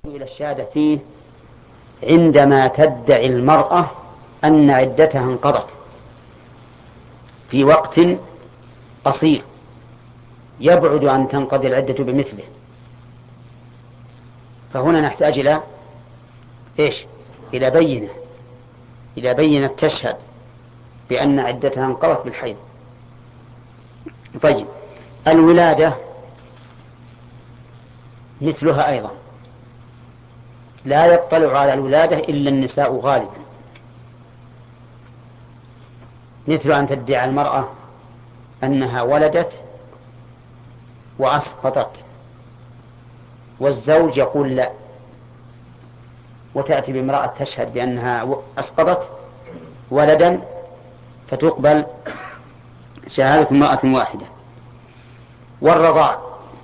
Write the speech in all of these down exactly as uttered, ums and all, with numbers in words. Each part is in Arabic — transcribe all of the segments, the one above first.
إلى الشهادة فيه عندما تدعي المرأة أن عدتها انقضت في وقت قصير يبعد أن تنقضي العدة بمثله، فهنا نحتاج إلى إيش؟ إلى بينة إلى بينة تشهد بأن عدتها انقضت بالحيض. طيب، الولادة مثلها أيضا، لا يطلع على الولادة إلا النساء غالبا، مثل أن تدعي المرأة أنها ولدت وأسقطت والزوج يقول لا، وتأتي بامرأة تشهد بأنها أسقطت ولدا فتقبل شهادة امرأة واحدة. والرضاع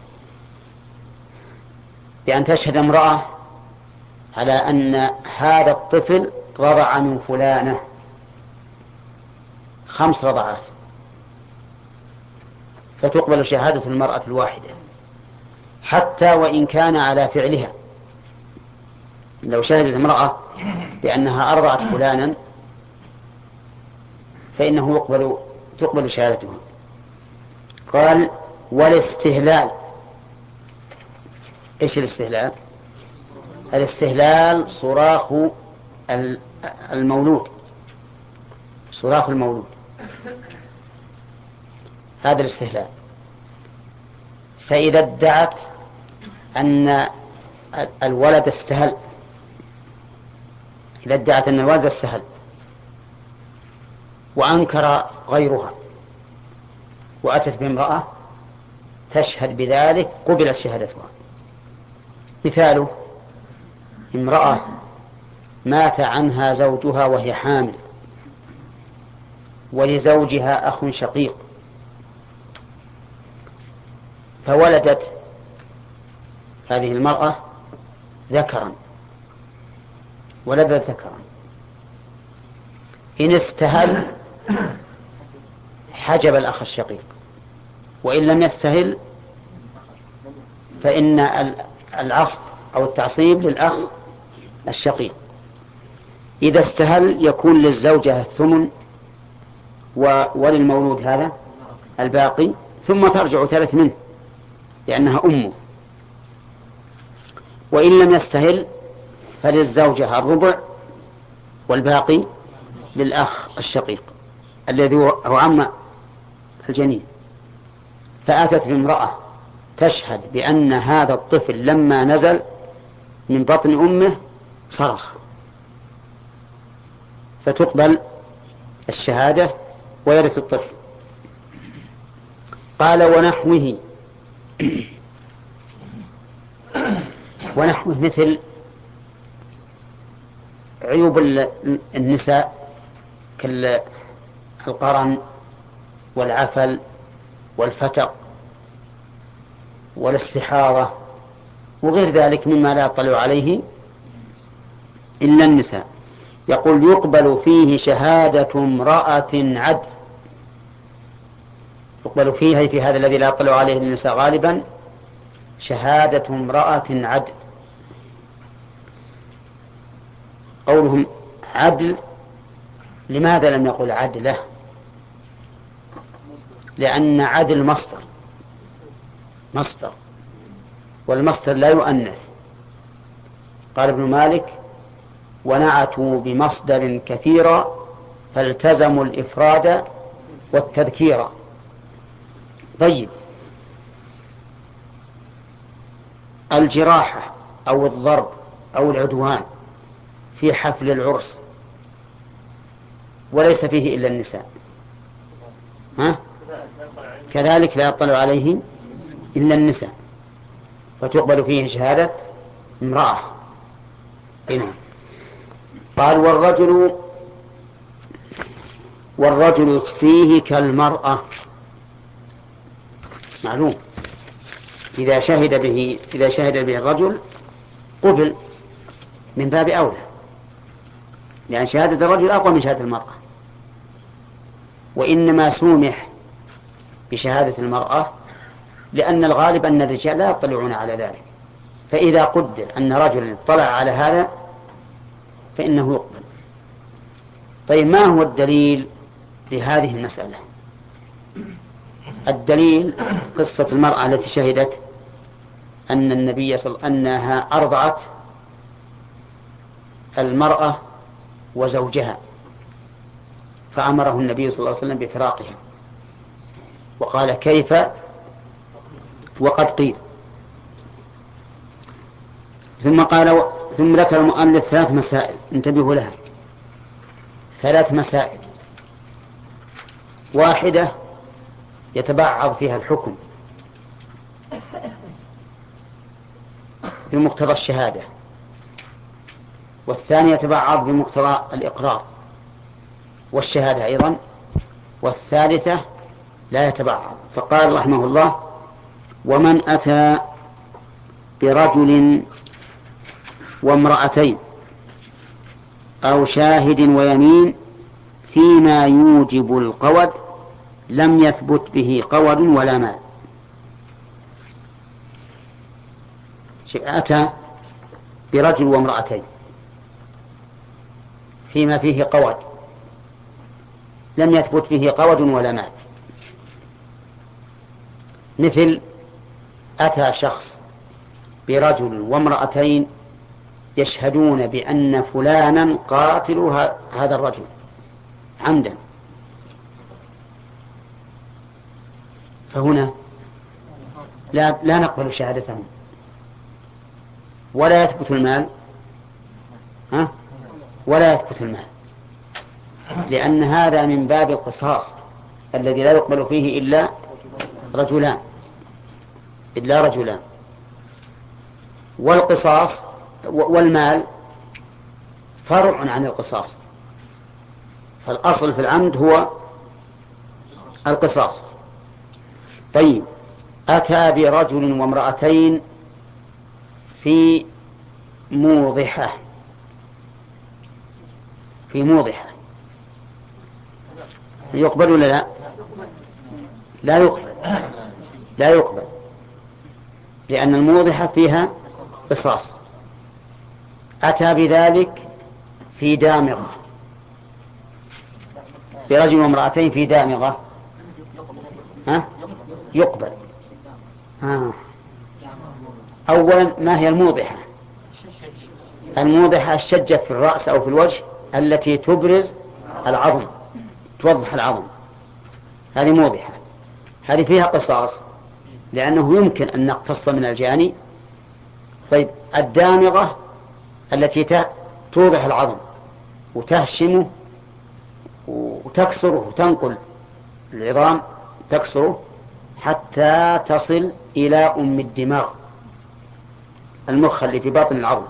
بأن تشهد امرأة على أن هذا الطفل رضع من فلانة خمس رضعات فتقبل شهادة المرأة الواحدة حتى وإن كان على فعلها. لو شهدت امرأة بأنها أرضعت فلانا فإنه يقبل تقبل شهادتها. قال والاستهلال. إيش الاستهلال؟ الاستهلال صراخ المولود، صراخ المولود، هذا الاستهلال. فإذا ادعت أن الولد استهل إذا ادعت أن الولد استهل وأنكر غيرها وأتت بامرأة تشهد بذلك قبلت شهادتها. مثاله امرأة مات عنها زوجها وهي حامل ولزوجها أخ شقيق فولدت هذه المرأة ذكرا ولدت ذكرا، إن استهل حجب الأخ الشقيق، وإن لم يستهل فإن العصب أو التعصيب للأخ الشقيق. إذا استهل يكون للزوجة الثمن وللمولود هذا الباقي، ثم ترجع ثلث منه لأنها أمه. وإن لم يستهل فللزوجة الربع والباقي للأخ الشقيق الذي هو عم الجنين. فأتت بامرأة تشهد بأن هذا الطفل لما نزل من بطن أمه صرخ فتقبل الشهادة ويرث الطفل. قال ونحوه ونحوه مثل عيوب النساء كالقرن والعفل والفتق والاستحاضة وغير ذلك مما لا يطلع عليه إلا النساء. يقول يقبل فيه شهادة امرأة عدل، يقبل فيه في هذا الذي لا يطلع عليه النساء غالبا شهادة امرأة عدل. قولهم عدل، لماذا لم يقل عدله؟ لأن عدل مصدر مصدر والمصدر لا يؤنث. قال ابن مالك ونعتوا بمصدر كثيرا فالتزموا الإفراد والتذكير. طيب، الجراحة أو الضرب أو العدوان في حفل العرس وليس فيه إلا النساء، ها؟ كذلك لا يطلع عليه إلا النساء فتقبل فيه شهادة امرأة. هنا قال والرجل والرجل فيه كالمرأة. معلوم إذا شهد به إذا شهد به الرجل قبل من باب أولى، لأن شهادة الرجل أقوى من شهادة المرأة. وإنما سومح بشهادة المرأة لأن الغالب أن الرجال لا يطلعون على ذلك، فإذا قدر أن رجلا اطلع على هذا فإنه يقبل. طيب ما هو الدليل لهذه المسألة؟ الدليل قصة المرأة التي شهدت أن النبي صلى أنها أرضعت المرأة وزوجها، فأمره النبي صلى الله عليه وسلم بفراقها، وقال كيف وقد قيل. ثم قال ثم ذكر المؤلف ثلاث مسائل انتبهوا لها، ثلاث مسائل، واحدة يتبعض فيها الحكم بمقتضى الشهادة، والثانية يتبعض بمقتضى الإقرار والشهادة أيضا، والثالثة لا يتبعض. فقال رحمه الله: ومن أتى برجل وامرأتين أو شاهد ويمين فيما يوجب القود لم يثبت به قود ولا مال. أتى برجل وامرأتين فيما فيه قود لم يثبت به قود ولا مال، مثل أتى شخص برجل وامرأتين يشهدون بأن فلانا قاتل هذا الرجل عمدا، فهنا لا, لا نقبل شهادتهم ولا يثبت المال، ها؟ ولا يثبت المال، لأن هذا من باب القصاص الذي لا يقبل فيه إلا رجلان إلا رجلان والقصاص والمال فرع عن القصاص، فالأصل في العمد هو القصاص. طيب، أتى برجل وامرأتين في موضحة في موضحة يقبل ولا لا؟ لا يقبل لا يقبل لأن الموضحة فيها قصاص. أتى بذلك في دامغة برجل وامرأتين في دامغة، ها؟ يقبل. آه. أولا، ما هي الموضحة؟ الموضحة الشجة في الرأس أو في الوجه التي تبرز العظم، توضح العظم، هذه موضحة، هذه فيها قصاص لأنه يمكن أن نقتص من الجاني. طيب، الدامغة التي توضح العظم وتهشمه وتكسره وتنقل العظام، تكسره حتى تصل إلى أم الدماغ، المخ اللي في باطن العظم،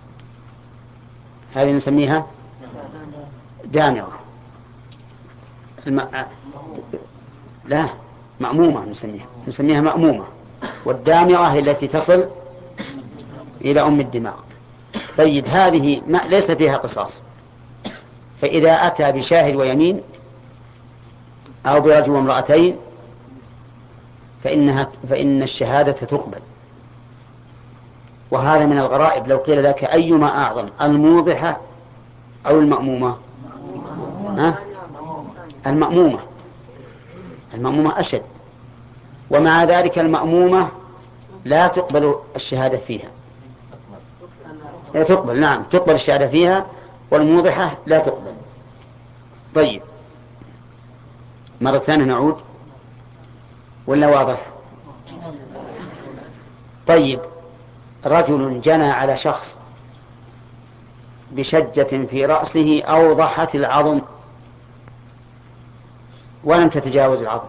هذه نسميها دامغة. الم... لا مأمومة، نسميها نسميها مأمومة، والدامغة هي التي تصل إلى أم الدماغ. طيب، هذه ما ليس فيها قصاص، فإذا أتى بشاهد ويمين أو برجل وامرأتين فإنها فإن الشهادة تقبل. وهذا من الغرائب، لو قيل لك أيما أعظم، الموضحة أو المأمومة؟ ها؟ المأمومة المأمومة أشد، ومع ذلك المأمومة لا تقبل الشهادة فيها. لا تقبل، نعم تقبل الشهادة فيها، والموضحة لا تقبل. طيب، مرة ثانية نعود ولا واضح؟ طيب، رجل جنى على شخص بشجة في رأسه أوضحت العظم ولم تتجاوز العظم،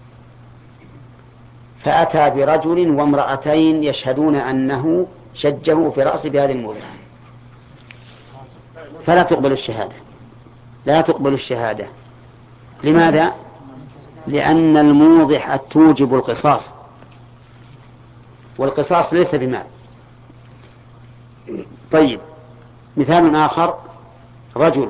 فأتى برجل وامرأتين يشهدون أنه شجه في رأسه بهذه الموضحة، فلا تقبل الشهادة لا تقبل الشهادة لماذا؟ لأن الموضحة توجب القصاص، والقصاص ليس بمال. طيب، مثال آخر، رجل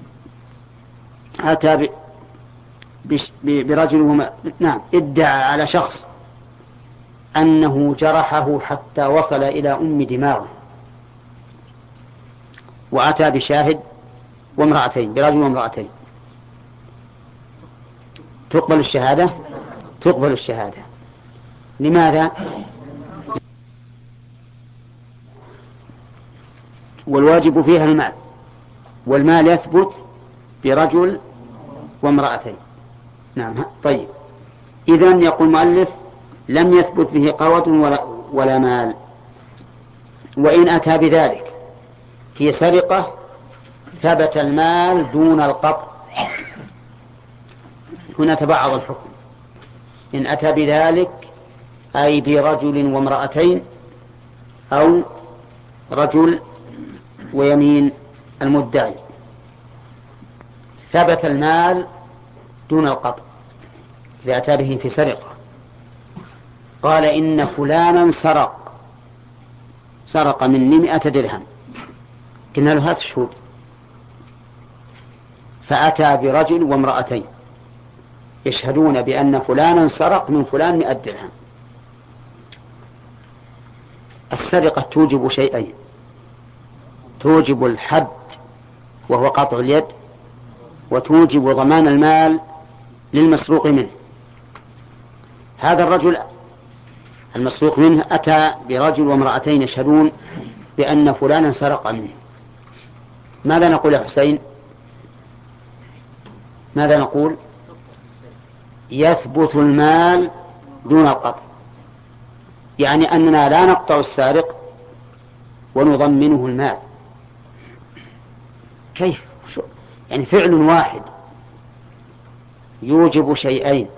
أتى ب... برجل وما... نعم ادعى على شخص أنه جرحه حتى وصل إلى أم دماغه، وأتى بشاهد وامرأتين، برجل وامرأتين، تقبل الشهادة؟ تقبل الشهادة. لماذا؟ والواجب فيها المال، والمال يثبت برجل وامرأتين. نعم. طيب، إذن يقول المؤلف لم يثبت به قوة ولا, ولا مال. وإن أتى بذلك في سرقة ثبت المال دون القطع. هنا تبعض الحكم. إن أتى بذلك أي برجل وامرأتين أو رجل ويمين المدعي، ثبت المال دون القطع إذا أتى به في سرقة. قال إن فلانا سرق سرق مني مئة درهم، قلنا له هات الشهود، فأتى برجل وامرأتين يشهدون بأن فلانا سرق من فلان مئة درهم. السرقة توجب شيئين: توجب الحد وهو قطع اليد، وتوجب ضمان المال للمسروق منه. هذا الرجل المسروق منه أتى برجل وامرأتين يشهدون بأن فلانا سرق منه. ماذا نقول يا حسين؟ ماذا نقول؟ يثبت المال دون القطع، يعني أننا لا نقطع السارق ونضمنه المال. كيف؟ يعني فعل واحد يوجب شيئين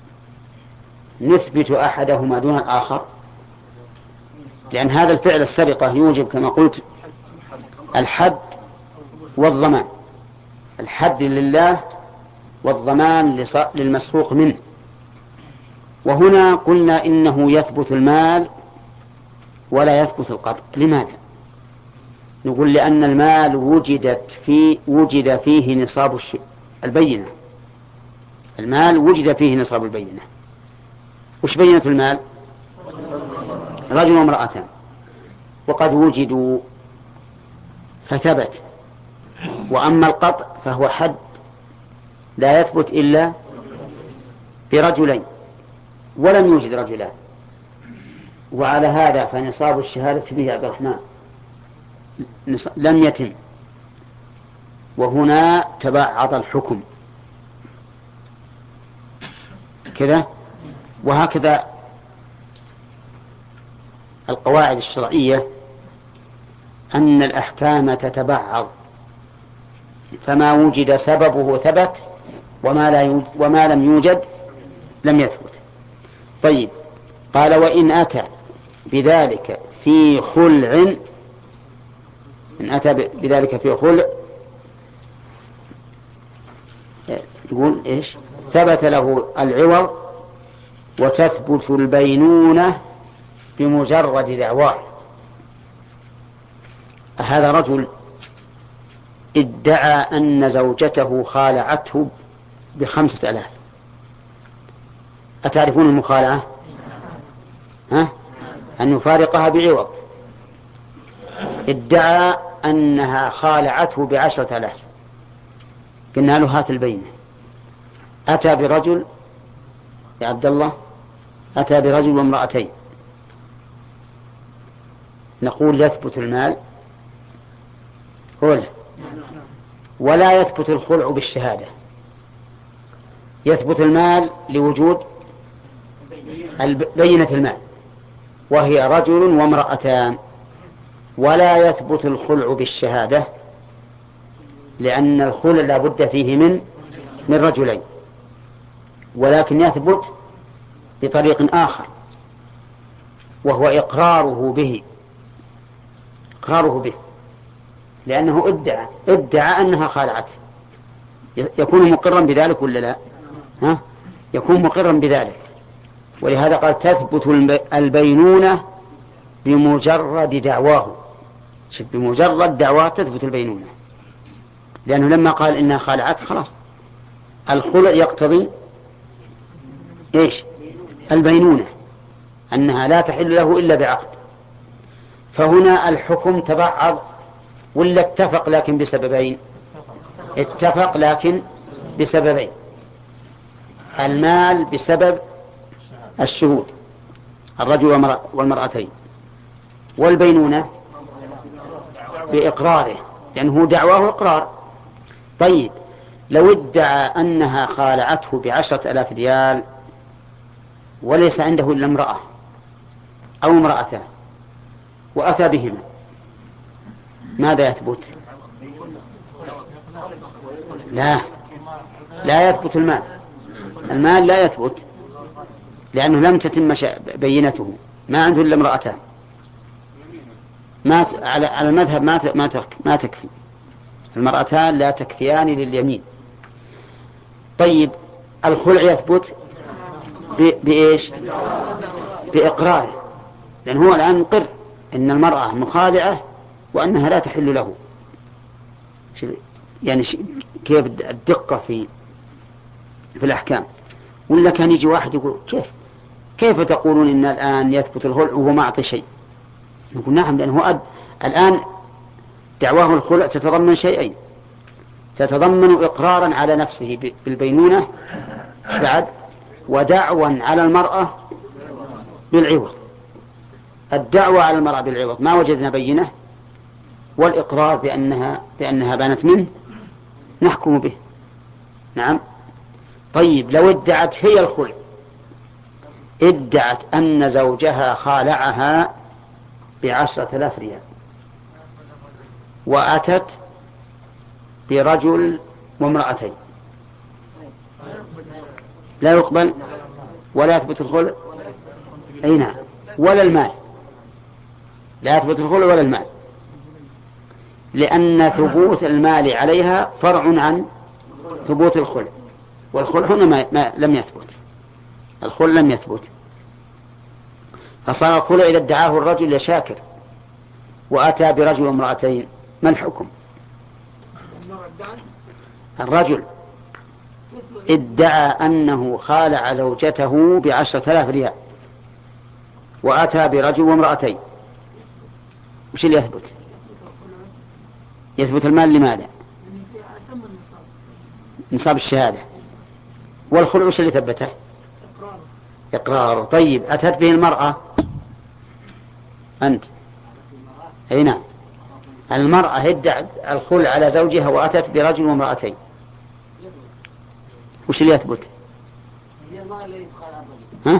نثبت أحدهما دون الآخر، لأن هذا الفعل السرقة يوجب كما قلت الحد والضمان، الحد لله والضمان للمسروق منه. وهنا قلنا إنه يثبت المال ولا يثبت القطع. لماذا؟ نقول لأن المال وجدت في وجد فيه نصاب البينة. المال وجد فيه نصاب البينة. وش بينة المال؟ رجل وامرأتان، وقد وجدوا فثبت. وأما القطع فهو حد لا يثبت إلا برجلين، ولم يوجد رجلان. وعلى هذا فنصاب الشهادة به عبد الرحمن لم يتم، وهنا تبعض الحكم كذا. وهكذا القواعد الشرعية أن الأحكام تتبعض، فما وجد سببه ثبت، وما, لا يوجد وما لم يوجد لم يثبت. طيب، قال وإن أتى بذلك في خلع، إن أتى بذلك في خلع يقول إيش؟ ثبت له العوض وتثبت البينونة بمجرد دعواه. هذا رجل ادعى أن زوجته خالعته بخمسة ألاف. أتعرفون المخالعة؟ ها؟ أن يفارقها بعوض. ادعى أنها خالعته بعشرة ألاف، قلنا له هات البينة. أتى برجل يا عبد الله، أتى برجل وامرأتين، نقول يثبت المال خلع، ولا يثبت الخلع بالشهادة. يثبت المال لوجود بينة المال وهي رجل وامرأتان، ولا يثبت الخلع بالشهادة لأن الخلع لا بد فيه من من رجلين، ولكن يثبت بطريق آخر وهو إقراره به إقراره به لأنه ادعى ادعى أنها خالعته. يكون مقرا بذلك ولا لا؟ ها؟ يكون مقرا بذلك. ولهذا قال تثبت البينونة بمجرد دعواه. شوف، بمجرد دعواه تثبت البينونة، لأنه لما قال إنها خالعته خلاص الخلع يقتضي إيش؟ البينونة. أنها لا تحل له إلا بعقد. فهنا الحكم تبعض ولا اتفق لكن بسببين؟ اتفق لكن بسببين. المال بسبب الشهود الرجل والمرأتين، والبينونة بإقراره لأنه دعواه إقرار. طيب لو ادعى أنها خالعته بعشرة آلاف ريال وليس عنده إلا امرأة أو امرأتان وأتى بهما، ماذا يثبت؟ لا لا يثبت المال. المال لا يثبت لأنه لم تتم بينته، ما عنده إلا امرأتان، ما ت... على على المذهب ما ت... ما, تك... ما تكفي المرأتان، لا تكفيان لليمين. طيب الخلع يثبت ب... بإيش؟ بإقراره، لأن هو الآن مقر إن المرأة مخالعة وأنها لا تحل له. يعني كيف الدقة في في الأحكام. ولا كان يجي واحد يقول كيف كيف تقولون إن الآن يثبت الخلع وهو ما أعطي شيء؟ نقول نعم، لأنه أد... الآن دعواه الخلع تتضمن شيئين، تتضمن إقرارا على نفسه بالبينونة بعد، ودعوى على المرأة بالعوض. الدعوة على المرأة بالعوض ما وجدنا بينة، والإقرار بأنها بأنها بانت منه نحكم به. نعم. طيب لو ادعت هي الخلع، ادعت أن زوجها خالعها بعشرة آلاف ريال وأتت برجل وامرأتين، لا يقبل ولا يثبت الخلع. أي نعم. ولا المال، لا يثبت الخلع ولا المال، لأن ثبوت المال عليها فرع عن ثبوت الخلع، والخلع هنا ما ما لم يثبت، الخلع لم يثبت. فصار الخلع إذا ادعاه الرجل يا شاكر وأتى برجل وامرأتين، ما الحكم؟ الرجل ادعى أنه خالع زوجته بعشرة آلاف ريال وأتى برجل وامرأتين، وش اللي يثبت؟ يثبت المال. لماذا؟ نصاب الشهادة. والخلع وش اللي ثبته؟ إقرار. طيب أتت به المرأة أنت. أي نعم. المرأة ادعت الخلع على زوجها وأتت برجل وامرأتين، وش اللي يثبت؟ ها؟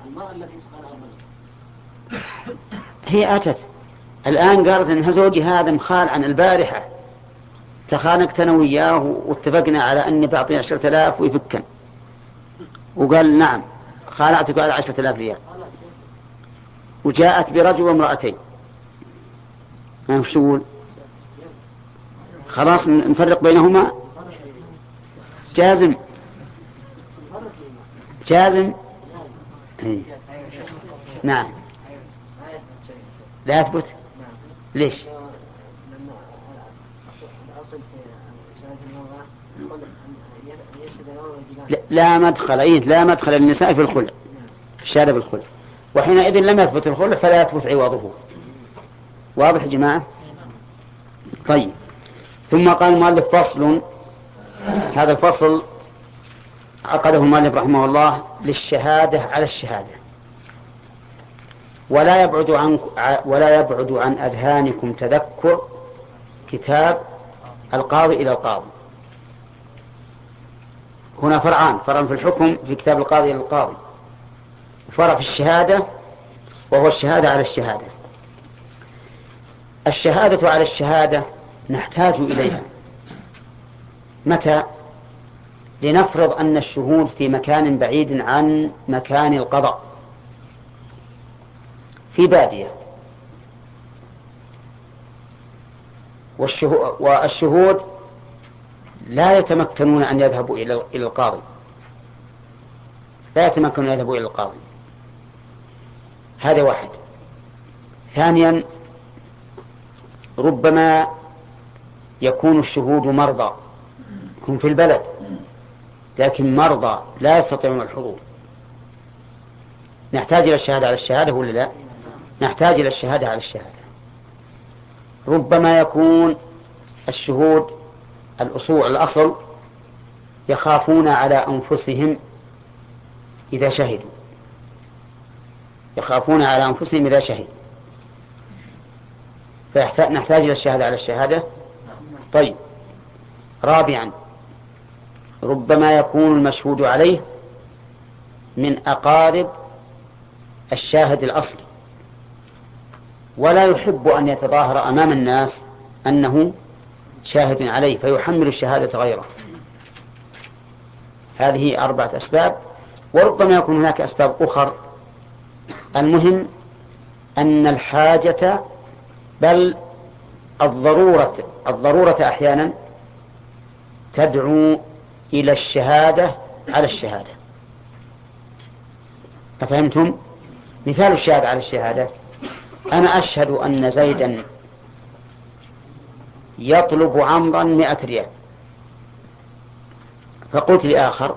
هي أتت الآن قالت إن زوجي هذا مخال عن البارحة، تخانقت أنا وياه واتفقنا على أني بعطي عشرة آلاف ويفكن، وقال نعم خالعتك على عشرة آلاف ريال، وجاءت برجل وامرأتين، ما وش تقول؟ خلاص نفرق بينهما؟ جازم جازم. إيه. نعم. لا يثبت. ليش؟ لا مدخل أيه لا مدخل للنساء في الخلع، في الشهادة بالخلع، وحينئذ لم يثبت الخلع فلا يثبت عوضه. واضح يا جماعة؟ طيب. ثم قال المؤلف فصل. هذا الفصل عقده المؤلف رحمه الله للشهادة على الشهادة. ولا يبعد عن ولا يبعد عن أذهانكم تذكر كتاب القاضي إلى القاضي. هنا فرعان: فرع في الحكم في كتاب القاضي إلى القاضي، وفرع في الشهادة وهو الشهادة على الشهادة. الشهادة على الشهادة نحتاج إليها متى؟ لنفرض أن الشهود في مكان بعيد عن مكان القضاء، في بادية، والشهود لا يتمكنون أن يذهبوا إلى القاضي، لا يتمكنون أن يذهبوا إلى القاضي. هذا واحد. ثانيا، ربما يكون الشهود مرضى، هم في البلد لكن مرضى لا يستطيعون الحضور، نحتاج إلى الشهادة على الشهادة ولا لا؟ نحتاج إلى الشهادة على الشهادة. ربما يكون الشهود الأصول الأصل يخافون على أنفسهم إذا شهدوا، يخافون على أنفسهم إذا شهدوا، فنحتاج إلى الشهادة على الشهادة. طيب، رابعا ربما يكون المشهود عليه من أقارب الشاهد الأصلي، ولا يحب أن يتظاهر أمام الناس أنه شاهد عليه فيحمل الشهادة غيره. هذه أربعة أسباب، وربما يكون هناك أسباب أخرى. المهم أن الحاجة بل الضرورة الضرورة أحيانا تدعو إلى الشهادة على الشهادة. أفهمتم؟ مثال الشهادة على الشهادة: أنا أشهد أن زيدا يطلب عمرا مئة ريال، فقلت لآخر: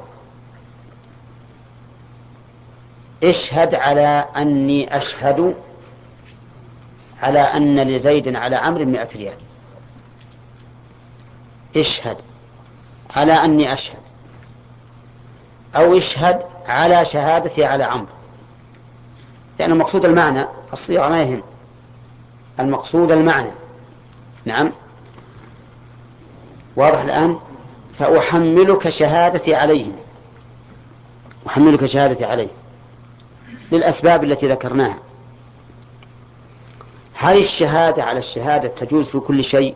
اشهد على أني أشهد على أن لزيد على عمرو مئة ريال. اشهد على أني أشهد، أو اشهد على شهادتي على عمرو، لأن المقصود المعنى، الصيغة ما يهم، المقصود المعنى. نعم، واضح الآن؟ فأحملك شهادتي عليه، أحملك شهادتي عليه للأسباب التي ذكرناها. هل الشهادة على الشهادة تجوز في كل شيء؟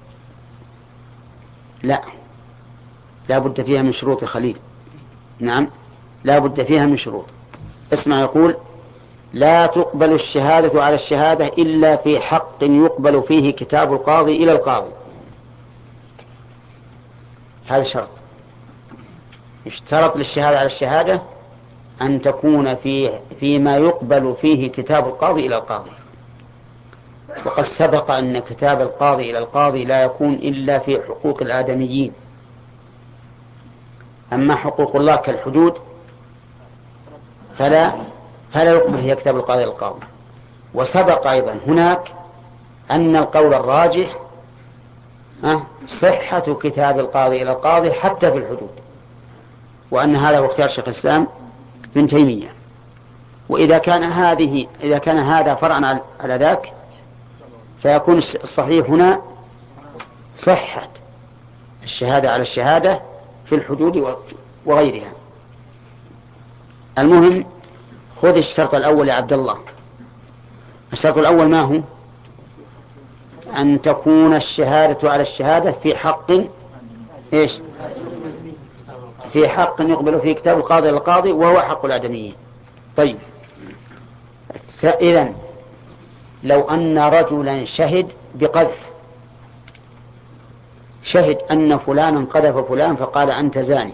لا، لا بد فيها من شروط خليل. نعم، لا بد فيها من شروط. اسمع، يقول: لا تقبل الشهادة على الشهادة إلا في حق يقبل فيه كتاب القاضي إلى القاضي. هذا شرط، يشترط للشهادة على الشهادة أن تكون في فيما يقبل فيه كتاب القاضي إلى القاضي. وقد سبق أن كتاب القاضي إلى القاضي لا يكون إلا في حقوق الآدميين، أما حقوق الله كالحدود فلا فلا يقبل هي كتاب القاضي إلى القاضي. وسبق أيضا هناك أن القول الراجح صحة كتاب القاضي إلى القاضي حتى في الحدود، وأن هذا هو اختيار شيخ الإسلام ابن تيمية. وإذا كان هذه إذا كان هذا فرعا على ذاك، فيكون الصحيح هنا صحة الشهادة على الشهادة في الحدود وغيرها. المهم، خذ الشرط الأول يا عبد الله. الشرط الأول ما هو؟ أن تكون الشهادة على الشهادة في حق إيش؟ في حق يقبل فيه كتاب القاضي للقاضي، وهو حق الآدميين. طيب، إذن لو أن رجلا شهد بقذف، شهد أن فلانا قذف فلان فقال أنت زاني،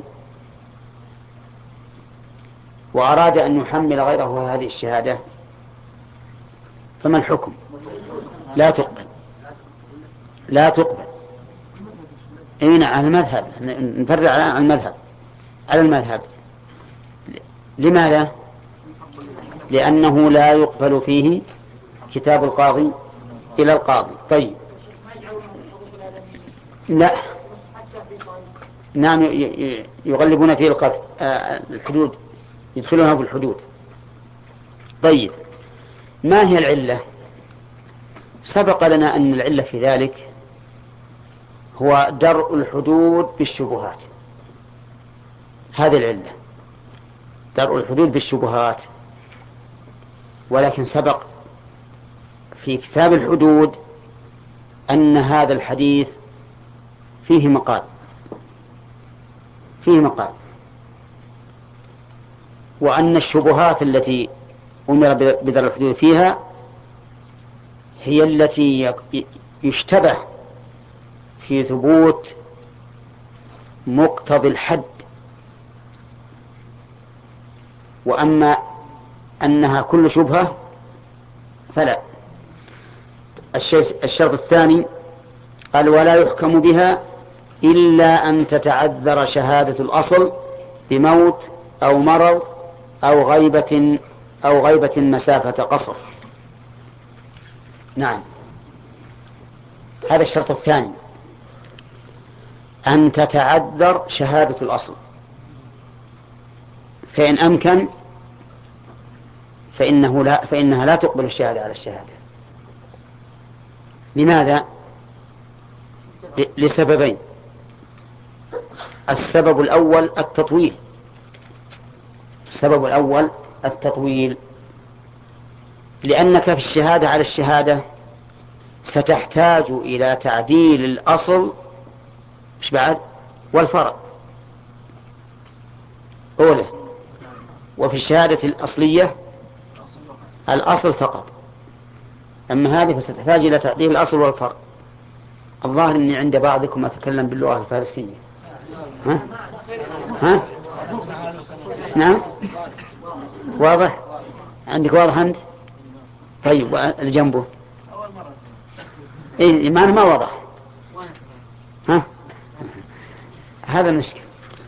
وأراد أن يحمل غيره هذه الشهادة، فما الحكم؟ لا تقبل، لا تقبل. أين على المذهب؟ نفرع على المذهب، على المذهب. لماذا؟ لأنه لا يقبل فيه كتاب القاضي إلى القاضي. طيب، لا، نعم، يغلبون فيه القذف، الحدود، يدخلونها في الحدود. طيب، ما هي العلة؟ سبق لنا أن العلة في ذلك هو درء الحدود بالشبهات. هذه العلة، درء الحدود بالشبهات. ولكن سبق في كتاب الحدود أن هذا الحديث فيه مقال، فيه مقال، وأن الشبهات التي أمر بدرء الحدود فيها هي التي يشتبه في ثبوت مقتضى الحد، وأما أنها كل شبهة فلا. الشرط الثاني قال: ولا يحكم بها إلا أن تتعذر شهادة الأصل بموت أو مرض أو غيبة أو غيبة مسافة قصر. نعم، هذا الشرط الثاني، أن تتعذر شهادة الأصل، فإن أمكن فإنه لا فإنها لا تقبل الشهادة على الشهادة. لماذا؟ لسببين. السبب الأول التطويل السبب الأول التطويل لأنك في الشهادة على الشهادة ستحتاج إلى تعديل الأصل مش بعد والفرع أوله، وفي الشهادة الأصلية الأصل فقط، أما هذه فستحتاج إلى تعديل الأصل والفرع. الظاهر أني عند بعضكم أتكلم باللغة الفارسية. ها؟ ها؟ نعم، واضح عندك؟ واضح أنت؟ طيب، اللي جنبه إيه ما ما واضح؟ ها؟ هذا المشكل.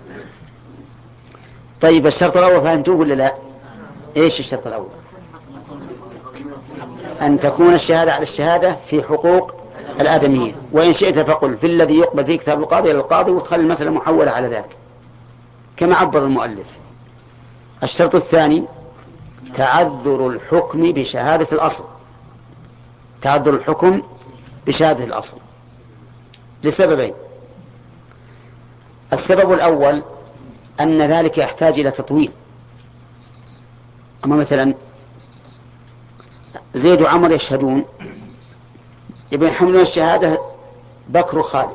طيب، الشرط الأول فهمتوه ولا لا؟ إيش الشرط الأول؟ أن تكون الشهادة على الشهادة في حقوق الآدميين، وإن شئت فقل في الذي يقبل فيه كتاب القاضي إلى القاضي، وتخلي المسألة محولة على ذلك كما عبر المؤلف. الشرط الثاني تعذر الحكم بشهادة الأصل تعذر الحكم بشهادة الأصل لسببين. السبب الأول أن ذلك يحتاج إلى تطويل. أما مثلا زيد وعمر يشهدون، يبقى يحملون الشهادة بكر خالد،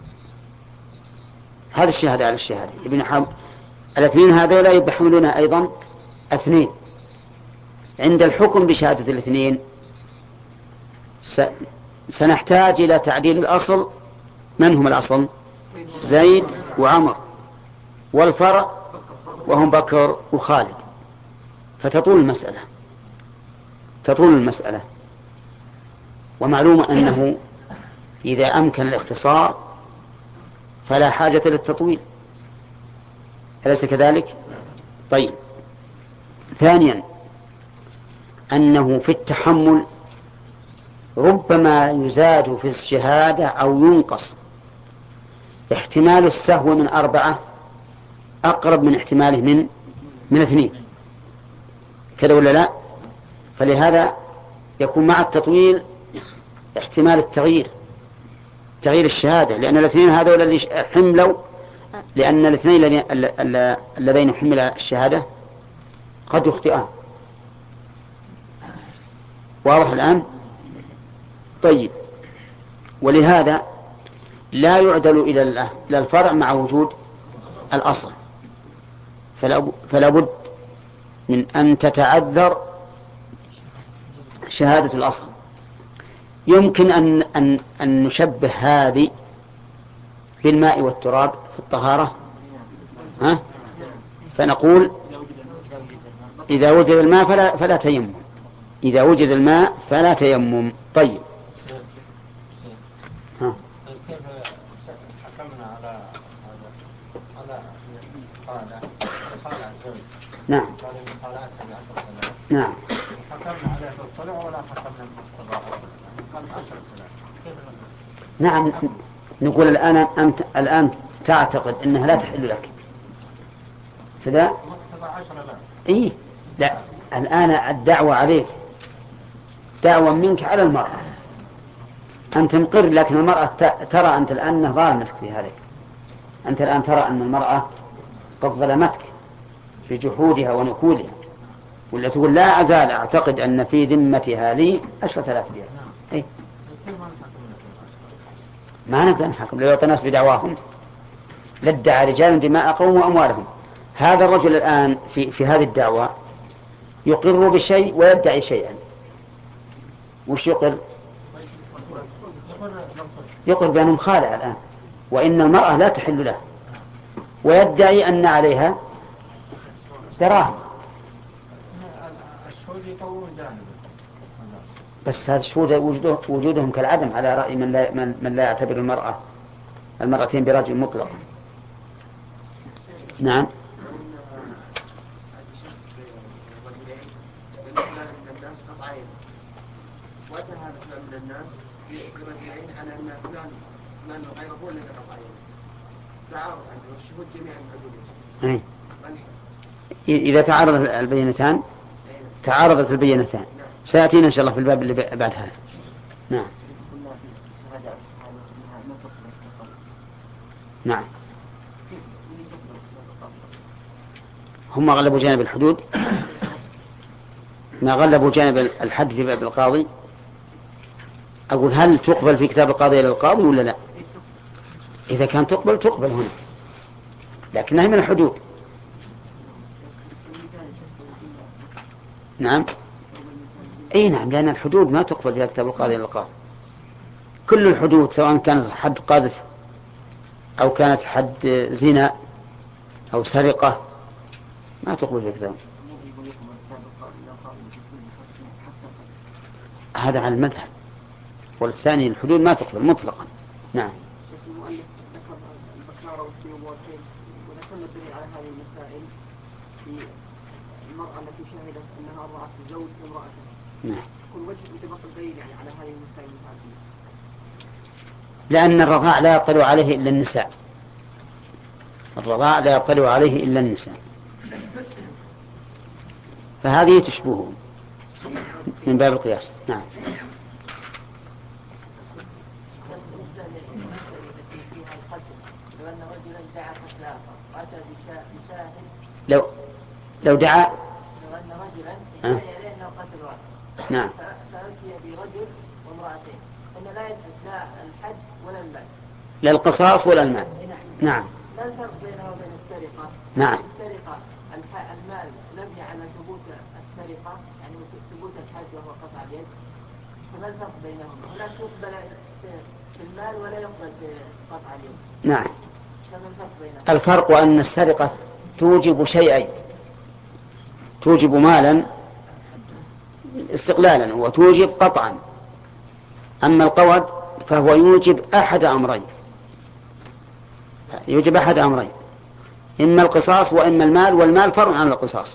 هذا الشهادة على الشهادة، يبقى حم... الاثنين هذولا يبقى يحملون أيضا اثنين. عند الحكم بشهادة الاثنين س... سنحتاج إلى تعديل الأصل. من هم الأصل؟ زيد وعمر، والفرع وهم بكر وخالد، فتطول المسألة تطول المسألة ومعلوم أنه إذا أمكن الاختصار فلا حاجة للتطويل، أليس كذلك؟ طيب، ثانيا أنه في التحمل ربما يزاد في الشهادة أو ينقص. احتمال السهو من أربعة أقرب من احتماله من من اثنين، كذا ولا لا؟ فلهذا يكون مع التطويل احتمال التغيير تغيير الشهادة، لأن الاثنين هذول اللي حملوا لأن الاثنين اللذين حمل الشهادة قد يخطئان. واضح الآن؟ طيب، ولهذا لا يعدل إلى الفرع مع وجود الأصل، فلا بد من أن تتعذر شهادة الأصل. يمكن أن, أن, أن نشبه هذه بالماء والتراب في الطهارة، ها؟ فنقول إذا وجد الماء فلا, فلا تيمم إذا وجد الماء فلا تيمم. طيب، ها؟ كيف حكمنا على على قال قال الزوج نعم قال المخالعة بعشر سنوات، نعم حكمنا عليه بالطلع ولا حكمنا بالطلاق؟ قال عشر سنوات، كيف نعم. نقول الآن أنت الآن تعتقد أنها لا تحل لك سداء؟ مقتضى عشرة لا. إيه لا، الآن الدعوة عليك دعوة منك على المرأة، أنت مقر، لكن المرأة ترى أنت الآن أنه ظالمتك في هذا. أنت الآن ترى أن المرأة قد ظلمتك في جحودها ونكولها، ولا تقول لا أزال أعتقد أن في ذمتها لي عشرة آلاف ريال. إيه؟ ما نقدر نحكم، لو يعطي الناس بدعواهم لادعى رجال دماء قوم وأموالهم. هذا الرجل الآن في, في هذه الدعوة يقر بشيء ويدعي شيئا. وش يقر؟ يقر بأنه مخالع الآن، وإن المرأة لا تحل له، ويدعي أن عليها دراهم. بس هذا الشهود وجودهم كالعدم على رأي من لا, من لا يعتبر المرأة المرأتين برجل مطلق. نعم. الناس برجعين على أن فلان من غيره هو الذي قطع يده تعارض عنده والشهود جميعا عدولين. إذا تعارض البينتان تعارضت البينتان سيأتينا إن شاء الله في الباب اللي بعد هذا. نعم. نعم. هم غلبوا جانب الحدود ما غلبوا جانب الحد في باب القاضي. أقول هل تقبل في كتاب القاضي إلى القاضي ولا لا؟ إذا كان تقبل تقبل هنا لكنها من الحدود. نعم. أي نعم لأن الحدود ما تقبل في كتاب القاضي إلى القاضي. كل الحدود سواء كانت حد قذف أو كانت حد زنا أو سرقة ما تقبل في كتاب. هذا على المذهب والثاني الحدود ما تقبل مطلقا. نعم. المؤلف ذكر البكارة والثيوب والحيض وذكرنا الدليل على هذه المسائل في المرأة التي شهدت أنها أرضعت زوج امرأته. نعم. كل وجه انطباق الدليل يعني على هذه المسائل هذه. لأن الرضاع لا يطلع عليه إلا النساء. الرضاع لا يطلع عليه إلا النساء فهذه تشبهه من باب القياس. نعم. لو لو دعا لو أن رجلا أه؟ إليه أنه قتل واحد. نعم. فأتي برجل وامرأتين أن لا يثبت لا الحد ولا المال. لا القصاص ولا المال. نعم. لا الفرق بينه وبين السرقة. نعم. السرقة المال مبني على ثبوت السرقة يعني ثبوت الحد وهو قطع اليد. فما الفرق بينهما؟ هناك يقبل في المال ولا يقبل في قطع اليد. نعم. فما الفرق بينهما؟ الفرق أن السرقة توجب شيئين توجب مالا استقلالا وتوجب قطعا. أما القود فهو يوجب أحد أمرين يوجب أحد أمرين إما القصاص وإما المال والمال فرع عن القصاص.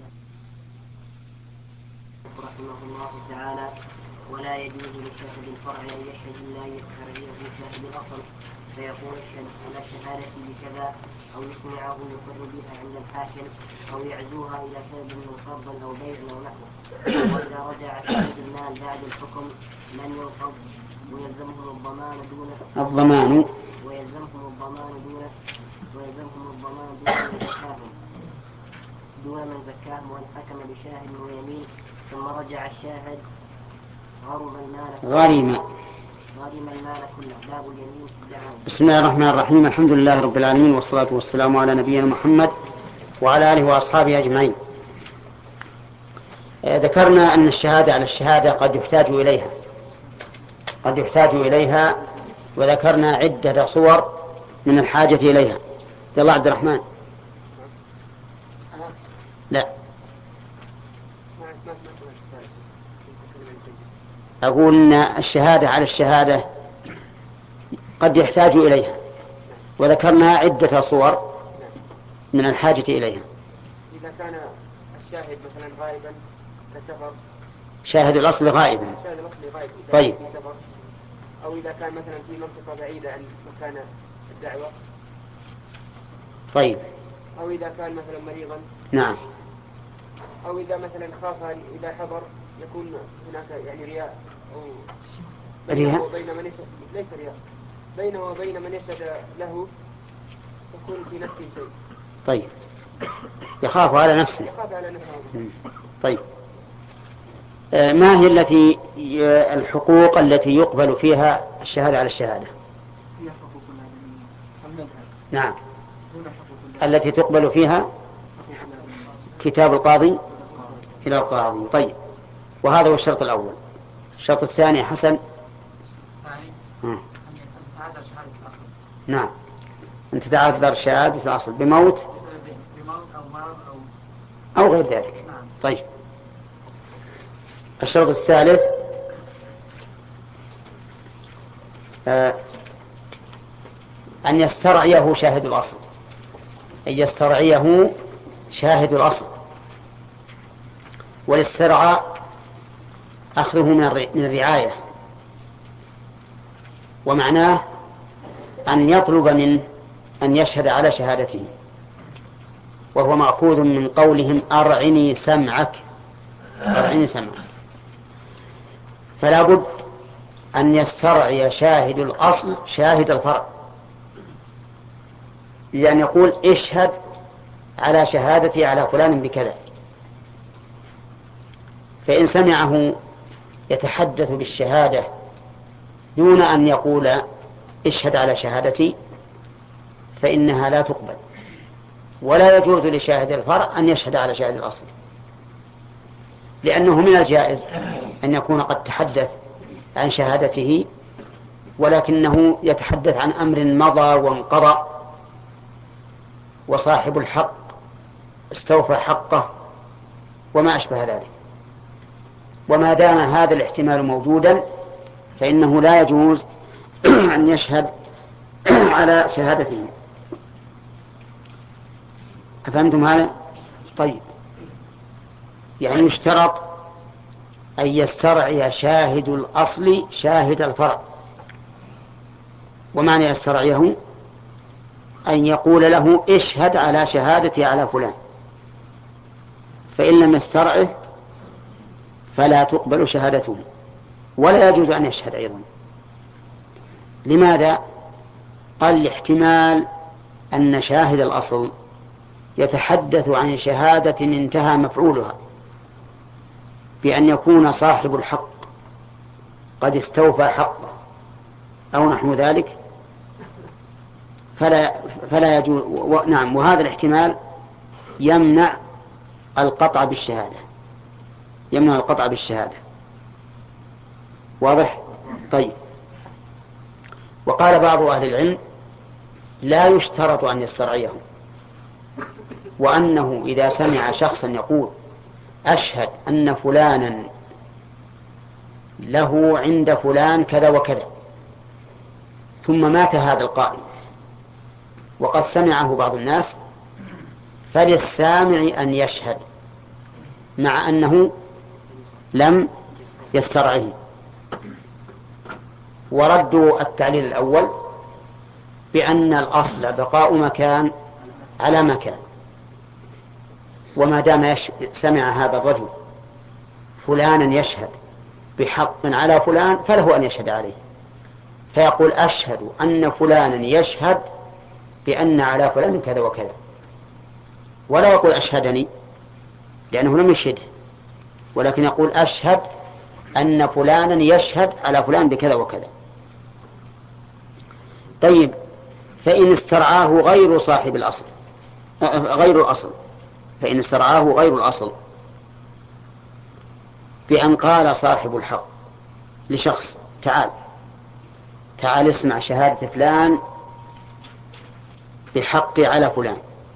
رحمه الله تعالى ولا يجوز لشاهد الفرع أن يشهد إلا يسترعيه شاهد الأصل فيقول اشهد على شهادتي بكذا أو يسمعه يقر بها عند الحاكم أو يعزوها إلى سبب من قرض أو بيع أو نحوه. وإذا رجع شاهد المال بعد الحكم لم ينقض ويلزمهم الضمان دون الضمان ويلزمهم الضمان دون ويلزمهم الضمان دون من زكاهم دون من زكاهم وإن حكم بشاهد ويمين ثم رجع الشاهد غرم المال غريم غرم المال كله باب اليمين دعوه. بسم الله الرحمن الرحيم. الحمد لله رب العالمين والصلاة والسلام على نبينا محمد وعلى آله وأصحابه أجمعين. ذكرنا أن الشهادة على الشهادة قد يحتاج إليها قد يحتاج إليها وذكرنا عدة صور من الحاجة إليها. يلا عبد الرحمن. لا أقول أن الشهادة على الشهادة قد يحتاج إليها وذكرنا عدة صور من الحاجة إليها. إذا كان الشاهد مثلا غائبا كسفر شاهد الأصل غائبا. شاهد الأصل غائب طيب. في سفر أو إذا كان مثلا في منطقة بعيدة عن مكان الدعوة. طيب. أو إذا كان مثلا مريضا. نعم. أو إذا مثلا خاف إذا حضر يكون هناك يعني رياء أو رياء وبين من يشهد ليس رياء بينه وبين من يشهد له يكون في نفسه شيء. طيب. يخاف على نفسه. يخاف على نفسه. طيب. آه ما هي التي الحقوق التي يقبل فيها الشهادة على الشهادة؟ هي حقوق المذهب. نعم. التي تقبل فيها كتاب القاضي إلى القاضي. طيب. وهذا هو الشرط الأول. الشرط الثاني حسن. نعم. أن تتعذر شهادة الأصل بموت أو غير ذلك. طيب. الشرط الثالث آه أن يسترعيه شاهد الأصل أن يسترعيه شاهد الأصل. والاسترعاء أخذه من الرعاية ومعناه أن يطلب منه أن يشهد على شهادته، وهو مأخوذ من قولهم أرعني سمعك، أرعني سمعك. فلا بد أن يسترعي شاهد الأصل شاهد الفرع، لأن يقول اشهد على شهادتي على فلان بكذا. فإن سمعه يتحدث بالشهادة دون أن يقول اشهد على شهادتي فإنها لا تقبل، ولا يجوز لشاهد الفرع أن يشهد على شاهد الأصل، لأنه من الجائز أن يكون قد تحدث عن شهادته ولكنه يتحدث عن أمر مضى وانقضى وصاحب الحق استوفى حقه وما أشبه ذلك. وما دام هذا الاحتمال موجودا فإنه لا يجوز أن يشهد على شهادته. أفهمتم هذا؟ طيب، يعني يشترط أن يسترعي شاهد الأصل شاهد الفرع. ومعنى يسترعيه أن يقول له اشهد على شهادتي على فلان، فإن لم يسترعه فلا تقبل شهادته ولا يجوز أن يشهد أيضا. لماذا؟ قال الاحتمال أن شاهد الأصل يتحدث عن شهادة انتهى مفعولها بأن يكون صاحب الحق قد استوفى حقه أو نحو ذلك، فلا فلا يجوز. و... نعم، وهذا الاحتمال يمنع القطع بالشهادة، يمنع القطع بالشهادة. واضح؟ طيب. وقال بعض أهل العلم لا يشترط أن يسترعيه، وأنه إذا سمع شخصا يقول أشهد أن فلانا له عند فلان كذا وكذا، ثم مات هذا القائل وقد سمعه بعض الناس، فللسامع أن يشهد مع أنه لم يسترعه. وردوا التعليل الأول بأن الأصل بقاء مكان على مكان، وما دام يش... سمع هذا الرجل فلانا يشهد بحق على فلان فله أن يشهد عليه، فيقول أشهد أن فلانا يشهد بأن على فلان كذا وكذا، ولا يقول أشهدني لأنه لم يشهده، ولكن يقول أشهد أن فلانا يشهد على فلان بكذا وكذا. طيب، فإن استرعاه غير صاحب الأصل غير الأصل فإن استرعاه غير الأصل بأن قال صاحب الحق لشخص تعال تعال اسمع شهادة فلان بحقي على فلان،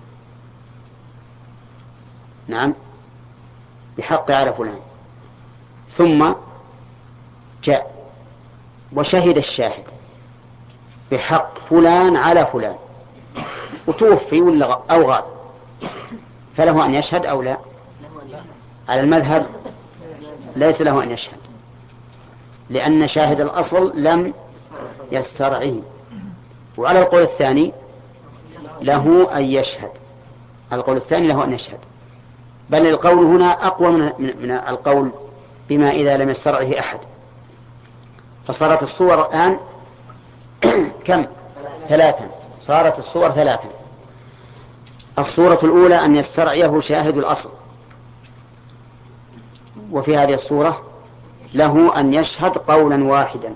نعم بحقي على فلان، ثم جاء وشهد الشاهد بحق فلان على فلان وتوفي ولا أو غاب، فله أن يشهد أو لا؟ على المذهب ليس له أن يشهد، لأن شاهد الأصل لم يسترعه. وعلى القول الثاني له أن يشهد، القول الثاني له أن يشهد، بل القول هنا أقوى من, من القول بما إذا لم يسترعه أحد. فصارت الصور الآن كم؟ ثلاثا، صارت الصور ثلاثا. الصورة الأولى أن يسترعيه شاهد الأصل، وفي هذه الصورة له أن يشهد قولا واحدا.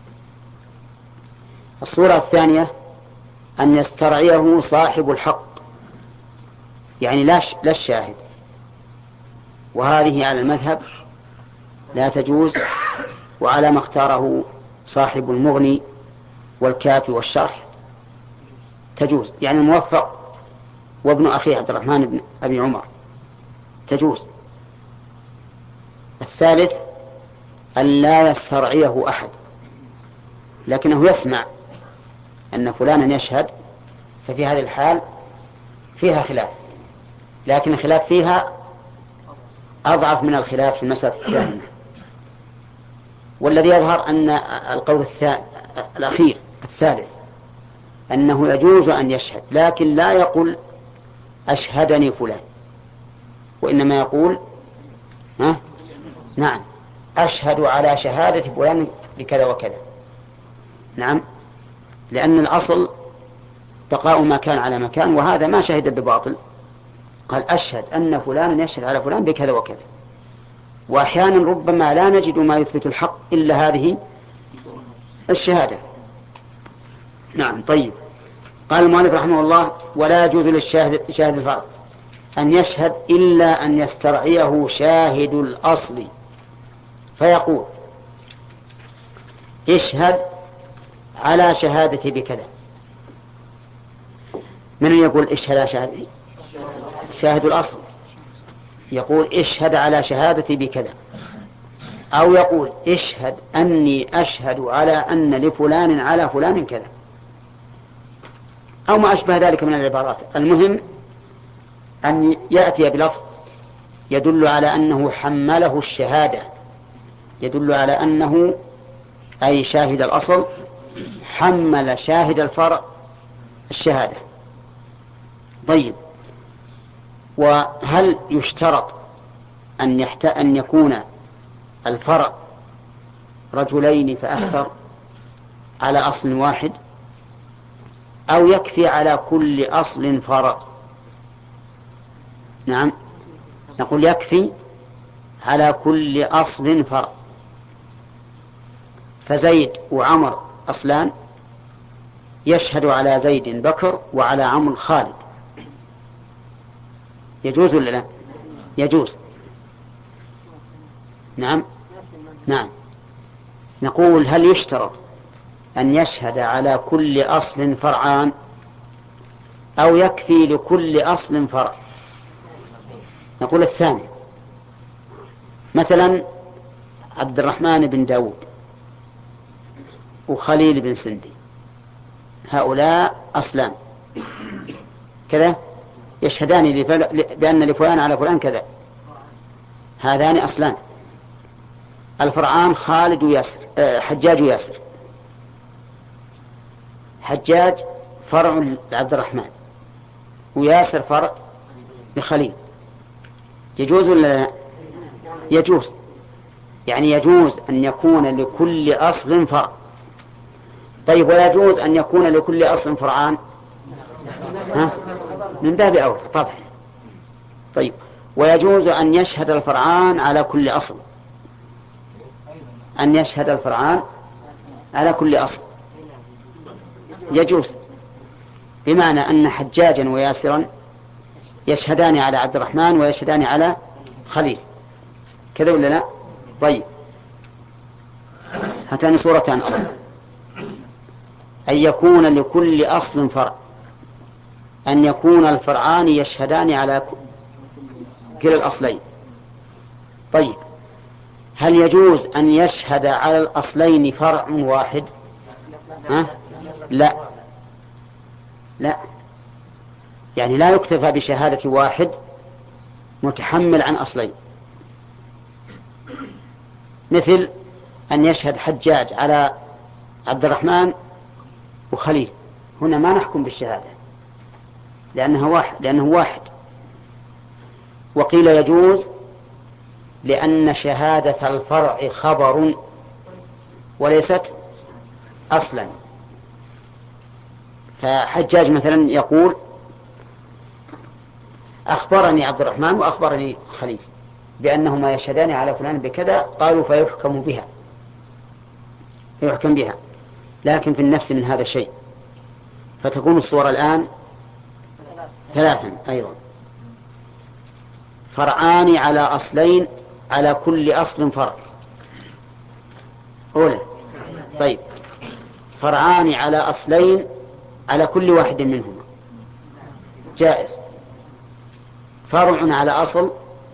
الصورة الثانية أن يسترعيه صاحب الحق، يعني لا لا الشاهد، وهذه على المذهب لا تجوز، وعلى ما اختاره صاحب المغني والكافي والشرح تجوز، يعني الموفق وابن أخيه عبد الرحمن بن أبي عمر تجوز. الثالث أن لا يسترعيه أحد، لكنه يسمع أن فلانا يشهد، ففي هذه الحال فيها خلاف، لكن الخلاف فيها أضعف من الخلاف في المسألة الثانية. والذي يظهر أن القول الأخير الثالث أنه يجوز أن يشهد، لكن لا يقول أشهدني فلان، وإنما يقول ها؟ نعم أشهد على شهادة فلان بكذا وكذا. نعم، لأن الأصل بقاء ما كان على مكان، وهذا ما شهد بباطل. قال أشهد أن فلان يشهد على فلان بكذا وكذا. وأحيانا ربما لا نجد ما يثبت الحق إلا هذه الشهادة. نعم. طيب، قال المؤلف رحمه الله: ولا يجوز للشاهد شاهد الفرع أن يشهد إلا أن يسترعيه شاهد الأصل فيقول اشهد على شهادتي بكذا. من يقول اشهد على شهادتي؟ شاهد الأصل يقول اشهد على شهادتي بكذا، أو يقول اشهد أني أشهد على أن لفلان على فلان كذا، أو ما أشبه ذلك من العبارات. المهم أن يأتي بلفظ يدل على أنه حمله الشهادة، يدل على أنه أي شاهد الأصل حمل شاهد الفرع الشهادة. طيب، وهل يشترط أن, يحت... أن يكون الفرع رجلين فأكثر على أصل واحد، أو يكفي على كل أصل فرع؟ نعم، نقول يكفي على كل أصل فرع. فزيد وعمر أصلان، يشهد على زيد بكر وعلى عمرو خالد. يجوز ولا لا؟ يجوز. نعم نعم. نقول هل يشترط أن يشهد على كل أصل فرعان، أو يكفي لكل أصل فرع؟ نقول الثاني. مثلا عبد الرحمن بن داود وخليل بن سندي، هؤلاء أصلان كذا، يشهدان بأن لفلان على فلان كذا، هذان أصلان. الفرعان خالد وياسر، حجاج وياسر. حجاج فرع لعبد الرحمن، وياسر فرع لخليل. يجوز ولا لا؟ يجوز. يعني يجوز أن يكون لكل أصل فرع. طيب، ويجوز أن يكون لكل أصل فرعان؟ ها؟ من باب أولى طبعا. طيب، ويجوز أن يشهد الفرعان على كل أصل، أن يشهد الفرعان على كل أصل يجوز، بمعنى أن حجاجا وياسرا يشهدان على عبد الرحمن ويشهدان على خليل، كذا ولا لا؟ طيب، هاتان صورتان أخرى: أن يكون لكل أصل فرع، أن يكون الفرعان يشهدان على كلا الأصلين. طيب، هل يجوز أن يشهد على الأصلين فرع واحد؟ ها؟ لا لا، يعني لا يكتفى بشهادة واحد متحمل عن أصلين. مثل أن يشهد حجاج على عبد الرحمن وخليل، هنا ما نحكم بالشهادة لأنه واحد, لأنه واحد. وقيل يجوز لأن شهادة الفرع خبر وليست أصلا. فحجاج مثلا يقول أخبرني عبد الرحمن وأخبرني خليل بأنهما يشهدان على فلان بكذا، قالوا فيحكم بها، يحكم بها. لكن في النفس من هذا الشيء، فتكون الصورة الآن ثلاثا أيضا: فرعان على أصلين، على كل أصل فرع أولى. طيب، فرعان على أصلين على كل واحد منهما جائز. فرع على أصل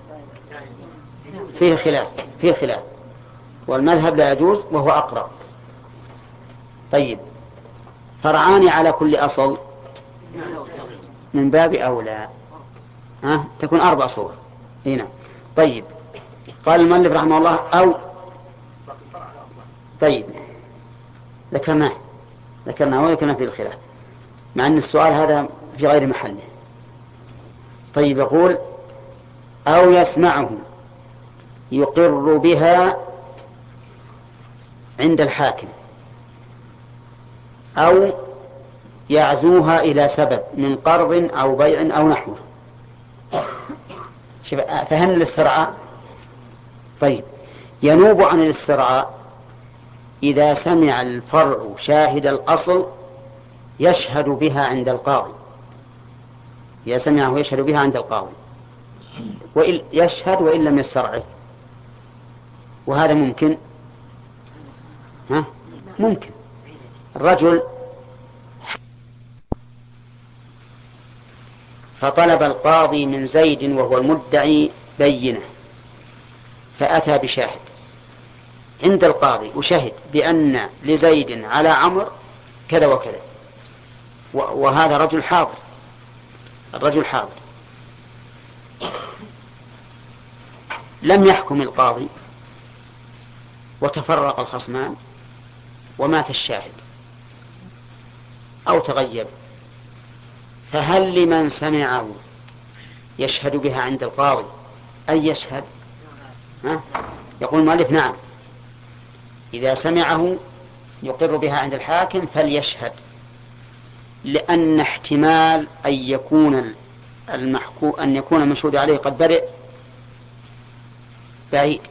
فيه خلاف، فيه خلاف والمذهب لا يجوز وهو أقرب. طيب، فرعان على كل أصل من باب أولى، ها؟ تكون أربع صور هنا. طيب، قال المؤلف رحمه الله: أو طيب ذكرناه ذكرناه وذكرنا في الخلاف، مع أن السؤال هذا في غير محله. طيب يقول أو يسمعه يقر بها عند الحاكم أو يعزوها إلى سبب من قرض أو بيع أو نحوه. فهمنا الاسترعاء؟ طيب ينوب عن الاسترعاء إذا سمع الفرع شاهد الأصل يشهد بها عند القاضي، إذا سمعه يشهد بها عند القاضي وإن يشهد وإن لم يسترعه، وهذا ممكن. ها؟ ممكن. الرجل فطلب القاضي من زيد وهو المدعي بينة، فأتى بشاهد عند القاضي وشهد بأن لزيد على عمرو كذا وكذا، وهذا رجل حاضر، الرجل حاضر. لم يحكم القاضي وتفرق الخصمان ومات الشاهد أو تغيب، فهل لمن سمعه يشهد بها عند القاضي أن يشهد؟ ها؟ يقول المؤلف نعم، إذا سمعه يقر بها عند الحاكم فليشهد، لأن احتمال أن يكون المحكو أن يكون المشهود عليه قد برئ بعيد.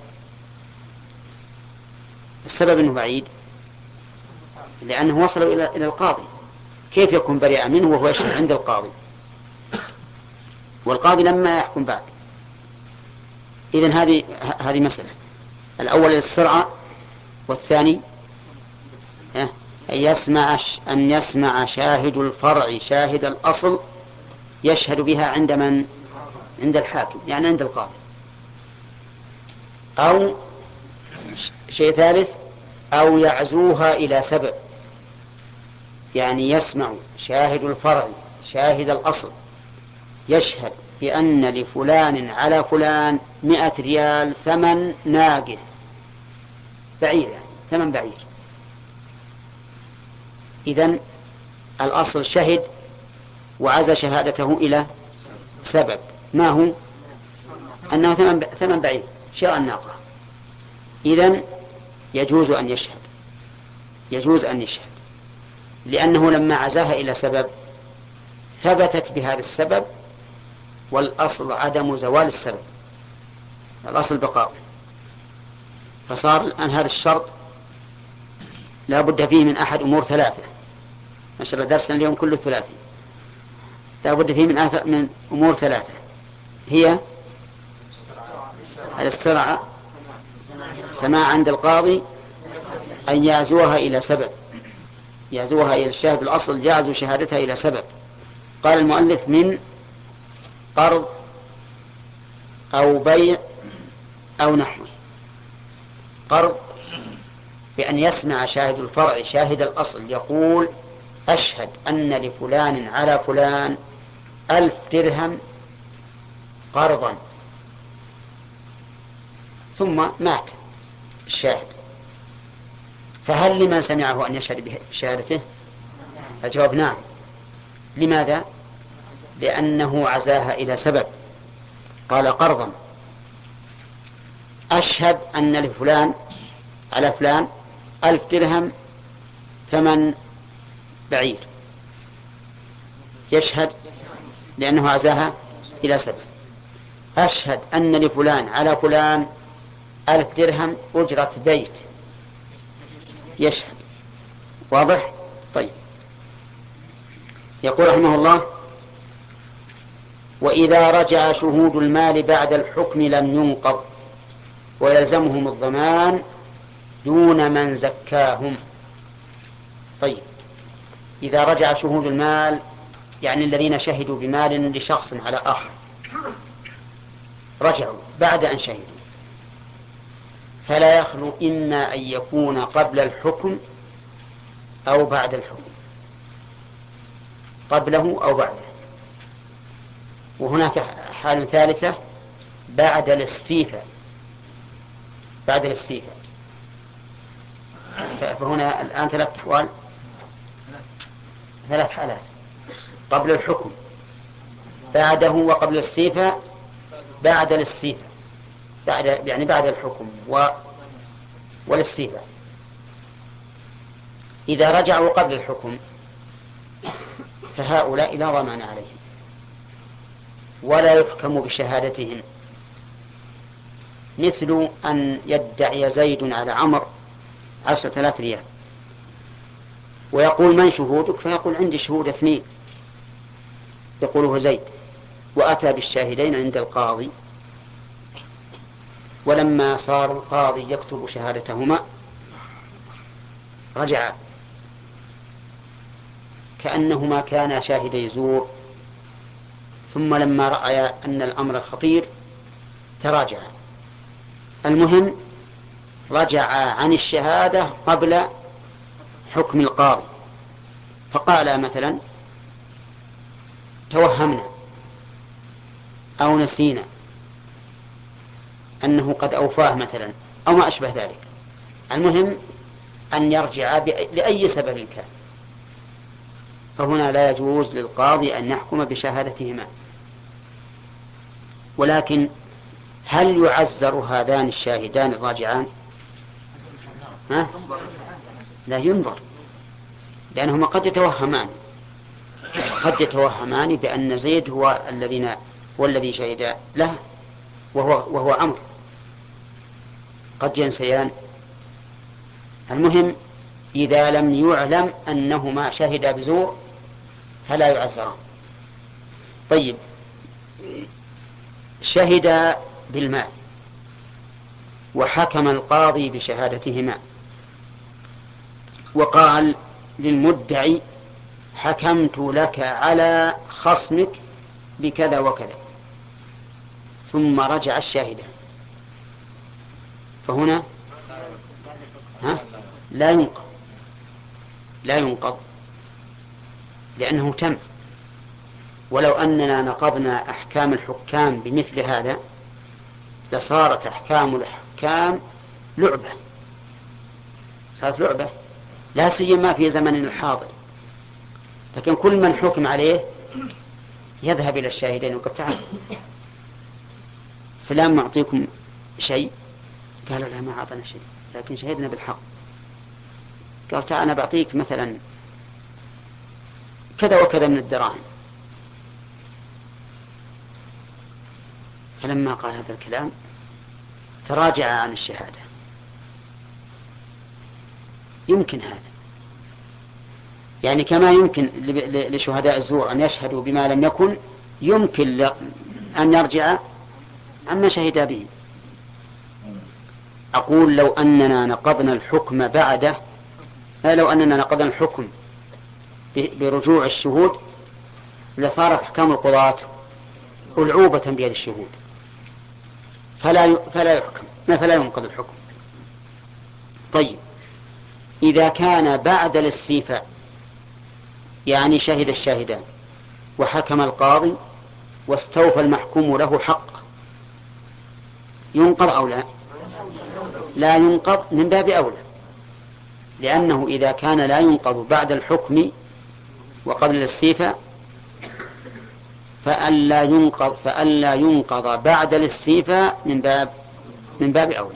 السبب أنه بعيد لأنه وصل إلى إلى القاضي، كيف يكون بريئا منه وهو يشهد عند القاضي والقاضي لما يحكم بعد؟ إذن هذه هذه مسألة. الأول السرعة، والثاني أن يسمع أن يسمع شاهد الفرع شاهد الأصل يشهد بها عند من؟ عند الحاكم، يعني عند القاضي. أو شيء ثالث، أو يعزوها إلى سبب، يعني يسمع شاهد الفرع شاهد الأصل يشهد بأن لفلان على فلان مئة ريال ثمن ناقة بعير، يعني ثمن بعير. إذن الأصل شهد وعزى شهادته إلى سبب، ما هو؟ أنه ثمن ثمن بعير شراء الناقة. إذن يجوز أن يشهد، يجوز أن يشهد لأنه لما عزاها إلى سبب ثبتت بهذا السبب، والأصل عدم زوال السبب، الأصل بقاء. فصار الآن هذا الشرط لا بد فيه من أحد أمور ثلاثة. ما شاء الله درسنا اليوم كله ثلاثي. لا بد فيه من من أمور ثلاثة، هي الاسترعاء، سماع عند القاضي، أن يعزوها إلى سبب، يعزوها إلى الشاهد الأصل يعزو شهادتها إلى سبب. قال المؤلف من قرض أو بيع أو نحوه. قرض بأن يسمع شاهد الفرع شاهد الأصل يقول أشهد أن لفلان على فلان ألف درهم قرضا، ثم مات الشاهد، فهل لمن سمعه أن يشهد بشهادته؟ الجواب نعم. لماذا؟ لأنه عزاها إلى سبب. قال قرضا، أشهد أن لفلان على فلان ألف درهم ثمن بعير، يشهد لأنه عزاها إلى سبب. أشهد أن لفلان على فلان ألف درهم أجرة بيت، يشهد. واضح؟ طيب. يقول رحمه الله: وإذا رجع شهود المال بعد الحكم لم ينقض ويلزمهم الضمان دون من زكاهم. طيب، إذا رجع شهود المال يعني الذين شهدوا بمال لشخص على آخر، رجعوا بعد أن شهدوا، فلا يخلو إما أن يكون قبل الحكم أو بعد الحكم، قبله أو بعده. وهناك حال ثالثة بعد الاستيفاء، بعد الاستيفاء فهنا الآن ثلاث أحوال، ثلاث حالات: قبل الحكم، بعده، وقبل الاستيفاء بعد الاستيفاء، بعد يعني بعد الحكم و والاستيفاء. إذا رجعوا قبل الحكم فهؤلاء لا ضمان عليهم ولا يحكم بشهادتهم، مثل أن يدعي زيد على عمرو عشرة آلاف ريال ويقول: من شهودك؟ فيقول: عندي شهود اثنين، يقوله زيد، وأتى بالشاهدين عند القاضي، ولما صار القاضي يكتب شهادتهما رجع كأنهما كانا شاهدي زور، ثم لما رأى أن الأمر خطير تراجع. المهم رجع عن الشهادة قبل حكم القاضي، فقال مثلا: توهمنا أو نسينا أنه قد أوفاه مثلا، أو ما أشبه ذلك. المهم أن يرجع لأي سبب كان، فهنا لا يجوز للقاضي أن يحكم بشهادتهما. ولكن هل يعزر هذان الشاهدان الراجعان؟ ها؟ لا ينظر، لأنهما قد يتوهمان قد يتوهمان بأن زيد هو الذين هو الذي شهد له وهو وهو عمرو، قد ينسيان. المهم إذا لم يعلم أنهما شهدا بزور فلا يعزران. طيب، شهدا بالمال وحكم القاضي بشهادتهما وقال للمدعي: حكمت لك على خصمك بكذا وكذا، ثم رجع الشاهدان، فهنا ها لا ينقض لا ينقض لأنه تم. ولو أننا نقضنا أحكام الحكام بمثل هذا لصارت أحكام الحكام لعبة، صارت لعبة، لا سيما في زمننا الحاضر. لكن كل من حكم عليه يذهب إلى الشاهدين وقال: تعال فلان معطيكم شيء، قالوا: لا، ما أعطنا شيء، لكن شهدنا بالحق. قال: تعال أنا بعطيك مثلا كذا وكذا من الدراهم. فلما قال هذا الكلام تراجع عن الشهادة. يمكن هذا، يعني كما يمكن لشهداء الزور أن يشهدوا بما لم يكن، يمكن أن يرجع عما شهد به. أقول: لو أننا نقضنا الحكم بعده، لو أننا نقضنا الحكم برجوع الشهود لصارت أحكام القضاة ألعوبة بيد الشهود، فلا فلا يحكم فلا ينقض الحكم. طيب، إذا كان بعد الاستيفاء، يعني شهد الشاهدان وحكم القاضي واستوفى المحكوم له حق، ينقض أو لا؟ لا ينقض من باب أولى، لأنه إذا كان لا ينقض بعد الحكم وقبل الاستيفاء فألا ينقض فألا ينقض بعد الاستيفاء من باب من باب أولى.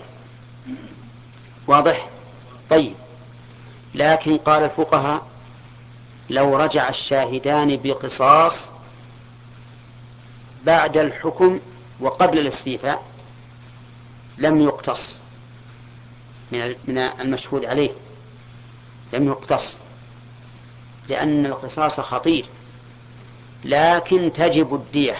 واضح؟ طيب، لكن قال الفقهاء: لو رجع الشاهدان بقصاص بعد الحكم وقبل الاستيفاء لم يقتص من المشهود عليه، لم يقتص، لأن القصاص خطير، لكن تجب الدية.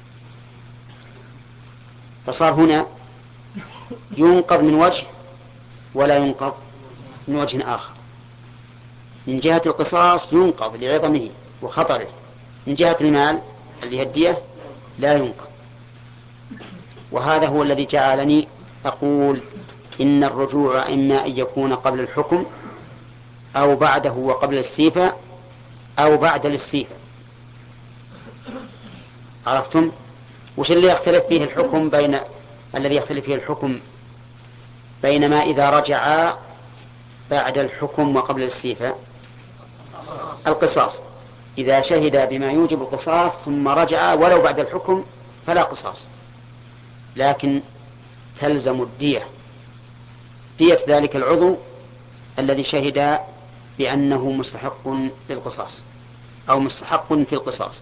فصار هنا ينقض من وجه ولا ينقض من وجه آخر. من جهة القصاص ينقض لعظمه وخطره، من جهة المال اللي هي الدية لا ينقض. وهذا هو الذي جعلني أقول إن الرجوع إما أن يكون قبل الحكم أو بعده وقبل الاستيفاء أو بعد الاستيفاء. عرفتم؟ وش اللي يختلف فيه الحكم بين الذي يختلف فيه الحكم بينما إذا رجع بعد الحكم وقبل الاستيفاء؟ القصاص. إذا شهد بما يوجب القصاص ثم رجع ولو بعد الحكم فلا قصاص، لكن تلزم الدية، دية ذلك العضو الذي شهد بأنه مستحق للقصاص أو مستحق في القصاص.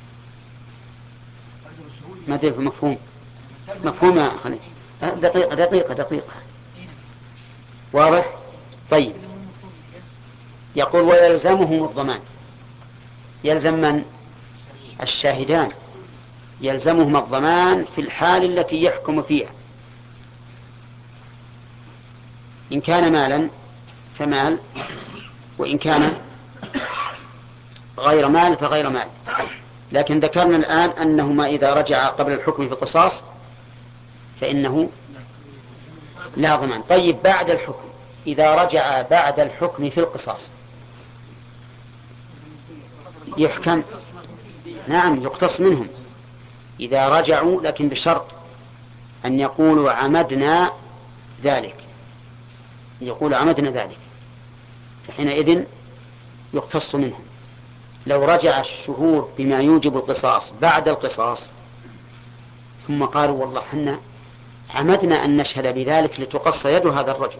ما أدري مفهوم مفهوم يا أخي؟ دقيقة دقيقة دقيقة واضح؟ طيب، يقول ويلزمهم الضمان. يلزم من؟ الشاهدان، يلزمهم الضمان في الحال التي يحكم فيها. إن كان مالا فمال، وإن كان غير مال فغير مال. لكن ذكرنا الآن أنهما إذا رجع قبل الحكم في القصاص فإنه لا ضمان. طيب، بعد الحكم، إذا رجع بعد الحكم في القصاص يحكم؟ نعم، يقتص منهم إذا رجعوا، لكن بشرط أن يقولوا عمدنا ذلك، يقول عمدنا ذلك، فحينئذ يقتص منهم. لو رجع الشهود بما يوجب القصاص بعد القصاص ثم قالوا والله حنا عمدنا أن نشهد بذلك لتقص يد هذا الرجل،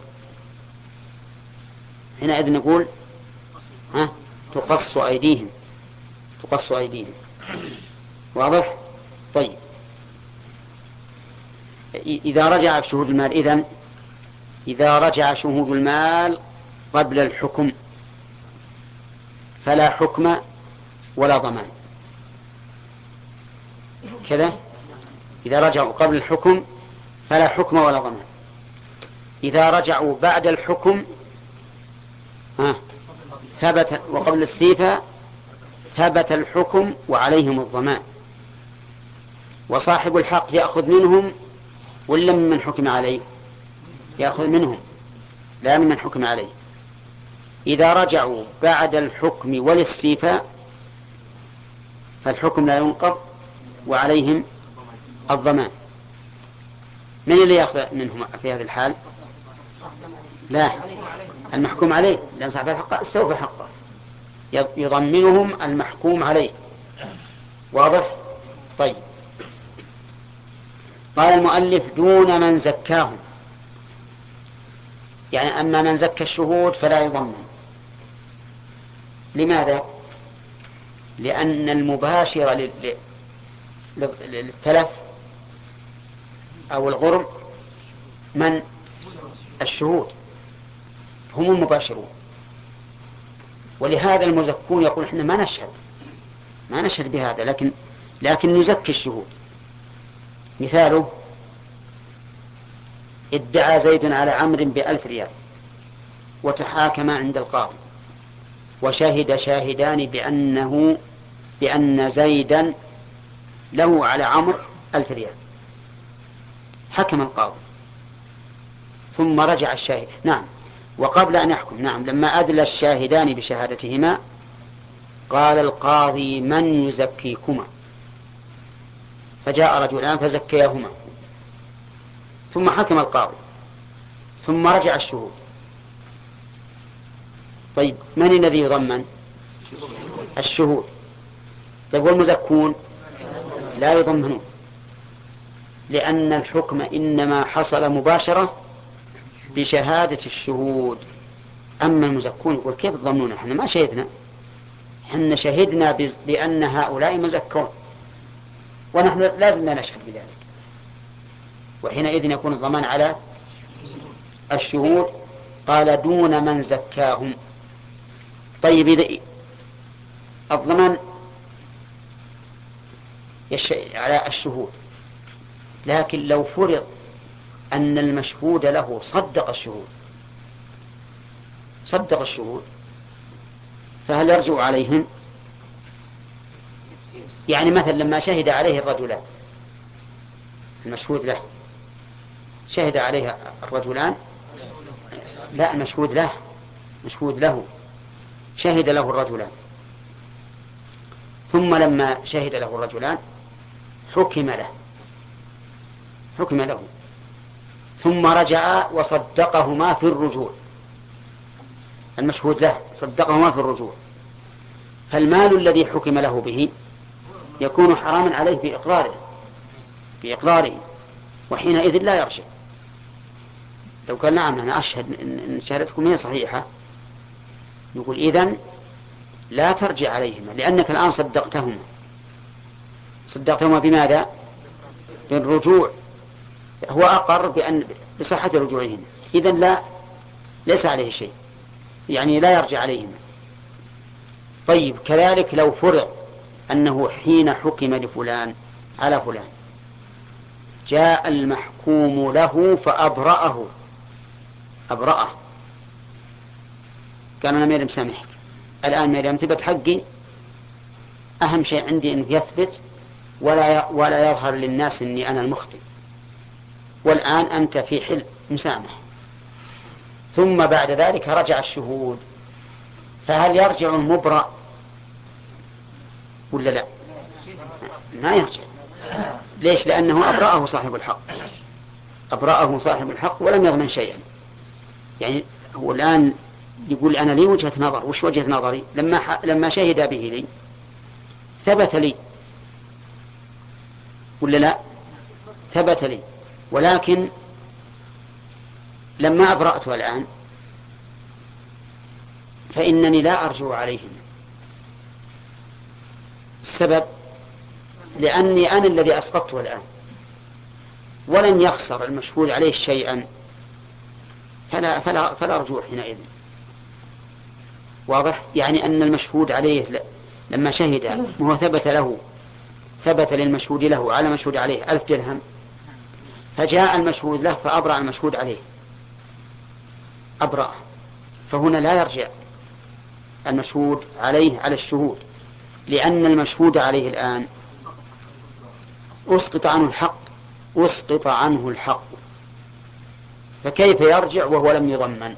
حينئذ نقول ها تقص أيديهم، تقص أيديهم. واضح؟ طيب، إذا رجع شهود المال، إذن إذا رجع شهود المال قبل الحكم فلا حكم ولا ضمان. كذا، إذا رجعوا قبل الحكم فلا حكم ولا ضمان. إذا رجعوا بعد الحكم ها ثبت، وقبل الاستيفاء ثبت الحكم وعليهم الضمان، وصاحب الحق يأخذ منهم ولا ممن حكم عليه؟ يأخذ منهم، لا ممن حكم عليه. إذا رجعوا بعد الحكم والاستيفاء فالحكم لا ينقض وعليهم الضمان. من اللي يأخذ منهم في هذه الحال؟ لا، المحكوم عليه، لأن صاحب الحق استوفى حقه، يضمنهم المحكوم عليه. واضح؟ طيب، قال المؤلف دون من زكاهم، يعني أما من زكى الشهود فلا يضمن. لماذا؟ لأن المباشر للتلف أو الغرم من؟ الشهود، هم المباشرون. ولهذا المزكون يقول إحنا ما نشهد ما نشهد بهذا، لكن لكن نزكي الشهود. مثاله: ادعى زيد على عمرو بألف ريال وتحاكم عند القاضي، وشهد شاهدان بأنه بأن زيدا له على عمرو ألف ريال. حكم القاضي ثم رجع الشاهد، نعم، وقبل أن يحكم، نعم، لما أدلى الشاهدان بشهادتهما قال القاضي: من يزكيكما؟ فجاء رجلان فزكيهما، ثم حكم القاضي، ثم رجع الشهود. طيب، من الذي يضمن؟ الشهود. طيب، والمزكون لا يضمنون، لأن الحكم إنما حصل مباشرة بشهادة الشهود. أما المزكون يقول: كيف تضمنون؟ احنا ما شهدنا، احنا شهدنا بأن هؤلاء مزكون، ونحن لازم نشهد بذلك. وحينئذ يكون الضمان على الشهود. قال: دون من زكاهم. طيب، إذا الضمان على الشهود، لكن لو فرض أن المشهود له صدق الشهود صدق الشهود فهل يرجع عليهم؟ يعني مثلا لما شهد عليه الرجلان، المشهود له شهد عليه الرجلان، لا، المشهود له مشهود له شهد له الرجلان، ثم لما شهد له الرجلان حكم له حكم له ثم رجع وصدقهما في الرجوع، المشهود له صدقهما في الرجوع، فالمال الذي حكم له به يكون حراما عليه بإقراره بإقراره وحينئذ لا يرجع. لو قال نعم أنا أشهد إن شهادتكم هي صحيحة، نقول إذن لا ترجع عليهما، لأنك الآن صدقتهما صدقتهما بماذا؟ بالرجوع، هو أقر بأن بصحة رجوعهما، إذن لا ليس عليه شيء، يعني لا يرجع عليهما. طيب كذلك لو فرض أنه حين حكم لفلان على فلان جاء المحكوم له فأبرأه أبرأه قال أنا ميرم سامحك، الآن ميرم ثبت حقي، أهم شيء عندي أنه يثبت ولا ولا يظهر للناس أني أنا المخطئ، والآن أنت في حل مسامح. ثم بعد ذلك رجع الشهود، فهل يرجع المبرأ ولا لا؟ ما يرجع. ليش؟ لأنه أبرأه صاحب الحق أبرأه صاحب الحق ولم يضمن شيئا. يعني هو الآن يقول أنا لي وجهة نظر، وش وجهة نظري؟ لما لما شهد به لي ثبت لي ولا لا؟ ثبت لي، ولكن لما أبرأته الآن فإنني لا أرجو عليهم. السبب لأني أنا الذي أسقطته الآن، ولن يخسر المشهود عليه شيئا، فلا, فلا, فلا رجوع حينئذ. واضح؟ يعني أن المشهود عليه لما شهد وهو ثبت له ثبت للمشهود له على مشهود عليه ألف درهم، فجاء المشهود له فأبرأ المشهود عليه أبرأ، فهنا لا يرجع المشهود عليه على الشهود، لأن المشهود عليه الآن أسقط عنه الحق أسقط عنه الحق فكيف يرجع وهو لم يضمن؟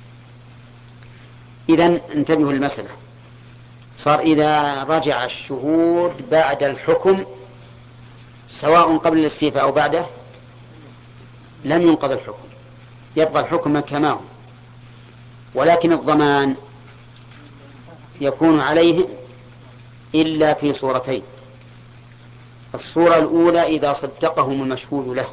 إذن انتبهوا للمسألة. صار إذا رجع الشهود بعد الحكم سواء قبل الاستيفاء أو بعده لم ينقض الحكم، يبقى الحكم كما هو، ولكن الضمان يكون عليه إلا في صورتين. الصورة الأولى إذا صدقهم المشهود له،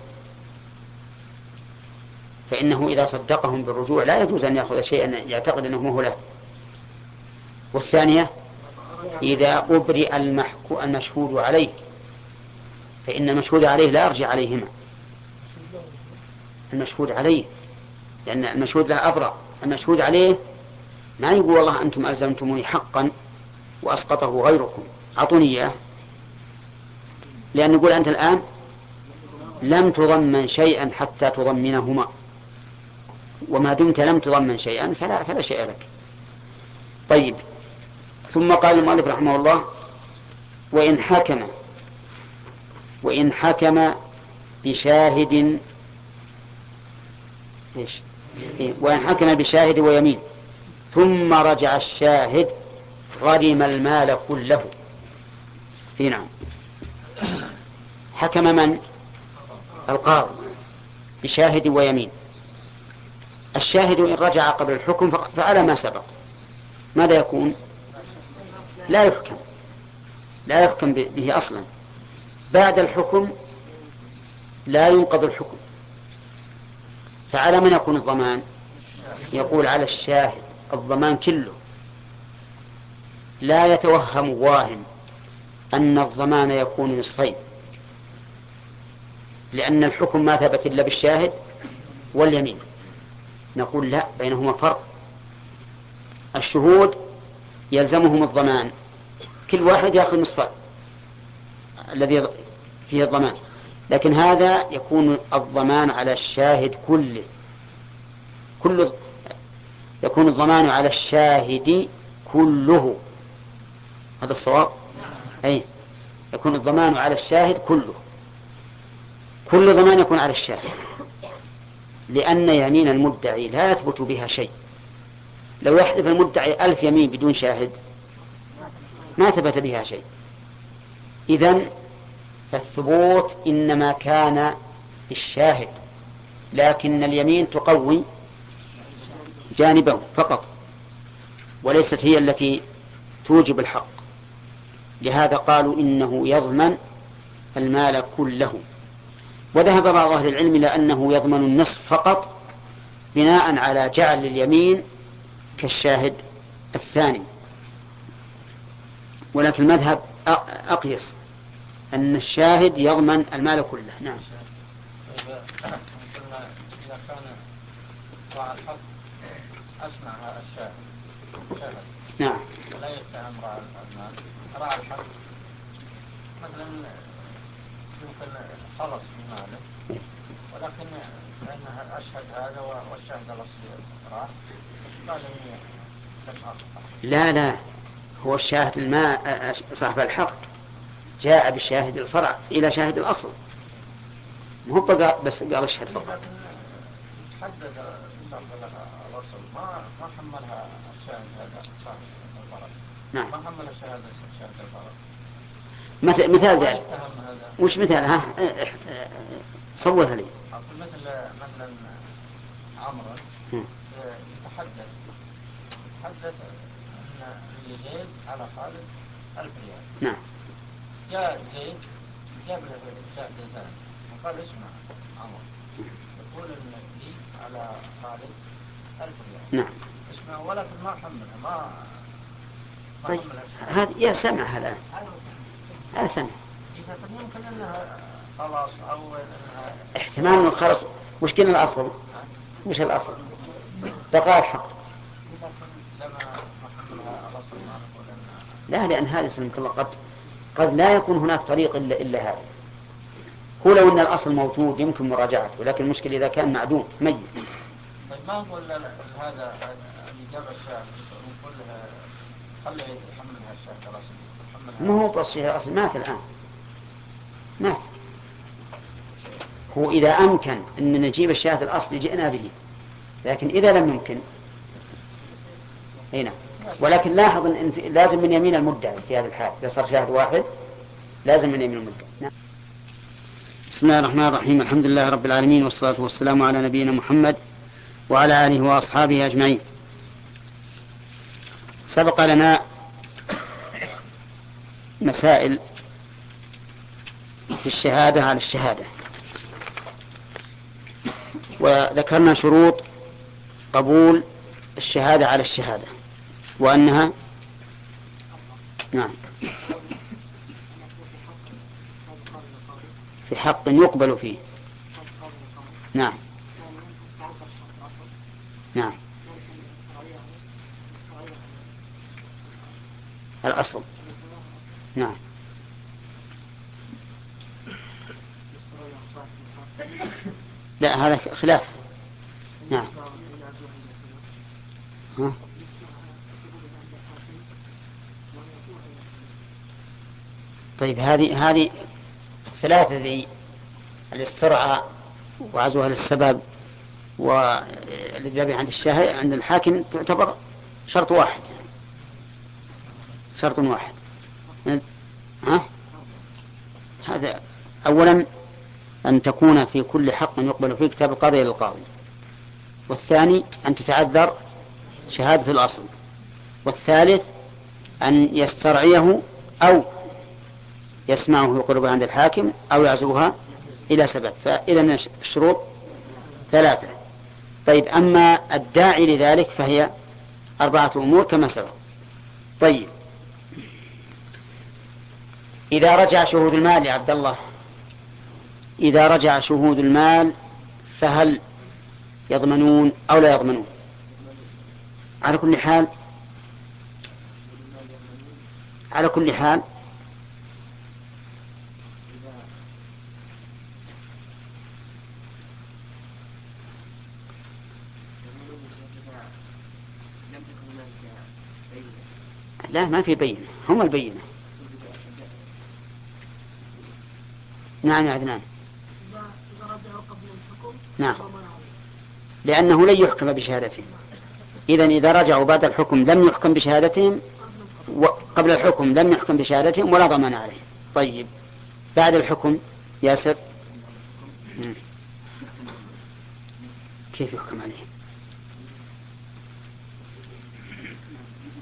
فإنه إذا صدقهم بالرجوع لا يجوز أن يأخذ شيئا يعتقد أنه هو له. والثانية إذا أبرئ المشهود عليه، فإن المشهود عليه لا يرجع عليهما، المشهود عليه لأن المشهود له أبرأ، المشهود عليه ما يقول والله أنتم ألزمتموني حقا وأسقطه غيركم أعطوني إياه، لأن يقول أنت الآن لم تضمن شيئا حتى تضمنهما، وما دمت لم تضمن شيئا فلا, فلا شيء لك. طيب، ثم قال المؤلف رحمه الله وإن حكم وإن حكم بشاهد إيش؟ وإن حكم بشاهد ويمين ثم رجع الشاهد غرم المال كله. في نعم، حكم من؟ القاضي بشاهد ويمين. الشاهد إن رجع قبل الحكم فعلى ما سبق ماذا يكون؟ لا يحكم لا يحكم به أصلا. بعد الحكم لا ينقض الحكم، فعلى من يكون الضمان؟ يقول على الشاهد الضمان كله. لا يتوهم واهم أن الضمان يكون نصفين، لأن الحكم ما ثبت إلا بالشاهد واليمين. نقول لا، بينهما فرق. الشهود يلزمهم الضمان، كل واحد يأخذ نصف الذي فيه الضمان، لكن هذا يكون الضمان على الشاهد كله كل يكون الضمان على الشاهد كله. هذا الصواب. أي يكون الضمان على الشاهد كله، كل ضمان يكون على الشاهد، لأن يمين المدعي لا يثبت بها شيء. لو يحلف المدعي ألف يمين بدون شاهد ما ثبت بها شيء. إذن فالثبوت إنما كان بالشاهد، لكن اليمين تقوي جانبه فقط. وليست هي التي توجب الحق. لهذا قالوا إنه يضمن المال كله. وذهب بعض أهل العلم إلى أنه يضمن النصف فقط بناء على جعل اليمين كالشاهد الثاني، ولكن المذهب أقيس أن الشاهد يضمن المال كله. نعم. إذا كان راعى الحق أسمع الشاهد شاهد نعم. ولا يتهم راعى المال، راعى الحق مثلا يمكن خلص من ماله، ولكن لأنها أشهد هذا والشاهد الأصلي راح قال إني لم أخطأ. لا لا، هو الشاهد الماء صاحب الحق جاء بشاهد الفرع إلى شاهد الأصل، مو بقى بس قال الشهد فقط. تحدث صاحب الأصل ما ما حملها الشاهد هذا صاحب الفرع. نعم. ما حمل الشاهد شاهد الفرع. مثل مثال ذلك. وش مثال؟ ها صوتها لي. مثل مثلا عمرو يتحدث يتحدث أن زيد على خالد ألف ريال. نعم. جاء زيد جاب له شاهد ثاني وقال اسمع عمرو يقول ان لي على خالد ألف ريال. نعم. اسمع ولكن ما حملها ما ما طيب حملها. هذا يا سمع الآن هذا سمع. يمكن انها خلاص او انها احتمال انه خلص. وش كنا الأصل؟ وش الأصل؟ بقاء الحق. لا، لأن هذا سلمك الله قد قد لا يكون هناك طريق إلا إلا هذا. هو لو أن الأصل موجود يمكن مراجعته، لكن المشكلة إذا كان معدوم ميت. طيب ما نقول هذا اللي جاب الشاهد نقول خليه يحملها الشاهد الأصلي. ما هو بس الشاهد الأصلي مات الآن مات. هو إذا أمكن أن نجيب الشاهد الأصلي جئنا به، لكن إذا لم يمكن هنا. ولكن لاحظ أن لازم من يمين المدعي في هذا الحال. إذا صار شاهد واحد لازم من يمين المدعي. نعم. بسم الله الرحمن الرحيم. الحمد لله رب العالمين، والصلاة والسلام على نبينا محمد وعلى آله وأصحابه أجمعين. سبق لنا مسائل في الشهادة على الشهادة، وذكرنا شروط قبول الشهادة على الشهادة، وأنها نعم في حق يقبل فيه. نعم. نعم. الأصل. نعم. لا، هذا خلاف. نعم. ها؟ طيب هذه هذه الثلاثة ذي الاسترعاء وعزوها للسبب والذبح عند الشاهد عند الحاكم تعتبر شرط واحد شرط واحد. ها؟ هذا أولا أن تكون في كل حق يقبل فيه كتاب القاضي للقاضي، والثاني أن تتعذر شهادة الأصل، والثالث أن يسترعيه أو يسمعه يقربها عند الحاكم أو يعزوها إلى سبب. فإذا الشروط ثلاثة. طيب أما الداعي لذلك فهي أربعة أمور كما سبق. طيب إذا رجع شهود المال يا عبد الله، إذا رجع شهود المال فهل يضمنون أو لا يضمنون؟ على كل حال على كل حال لا، ما في بينة، هم البينة. نعم يا عدنان. نعم، لأنه لن يحكم بشهادتهم. إذن إذا رجعوا بعد الحكم لم يحكم بشهادتهم، وقبل الحكم لم يحكم بشهادتهم ولا ضمان عليهم. طيب بعد الحكم ياسر كيف يحكم عليهم؟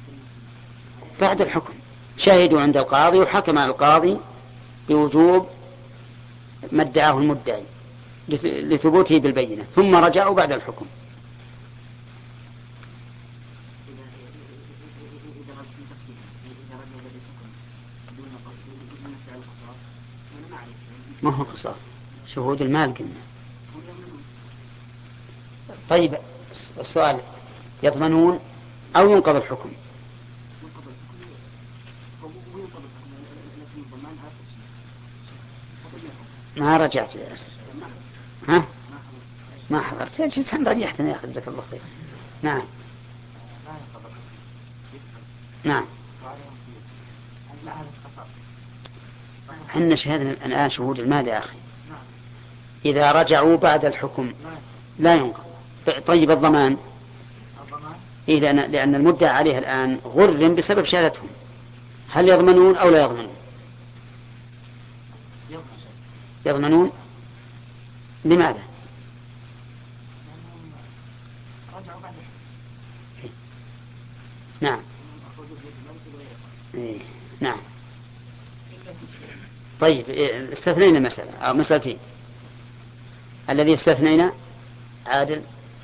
بعد الحكم شهدوا عند القاضي وحكم القاضي بوجوب ما ادعاه المدعي لثبوته بالبينة، ثم رجعوا بعد الحكم. ما هو قصاص، شهود المال قلنا. طيب السؤال يضمنون أو ينقض الحكم؟ ما رجعت يا أسر. ها؟ ما حضرت. جلسا رجعتني يا أخي جزاك الله خير. نعم نعم. حنا شهدنا الآن شهود المال يا أخي. إذا رجعوا بعد الحكم لا ينقض. طيب الضمان؟ إيه، لأن, لأن المدعى عليه الآن غرم بسبب شهادتهم، هل يضمنون أو لا يضمنون؟ يضمنون. لماذا؟ نعم إيه. نعم. طيب استثنينا مسألة أو مسألتين. الذي استثنينا عادل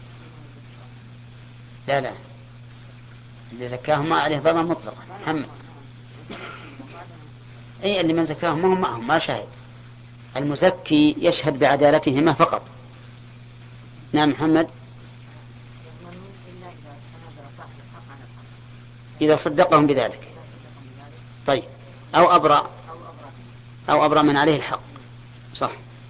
لا لا اللي زكاهم ما عليه ضمان مطلقا. محمد أي اللي من زكاهم ما هم معهم ما شاهد، المزكي يشهد بعدالتهما فقط. نعم محمد. إذا صدقهم بذلك. طيب أو أبرأ أو أبرأ من عليه الحق. صح،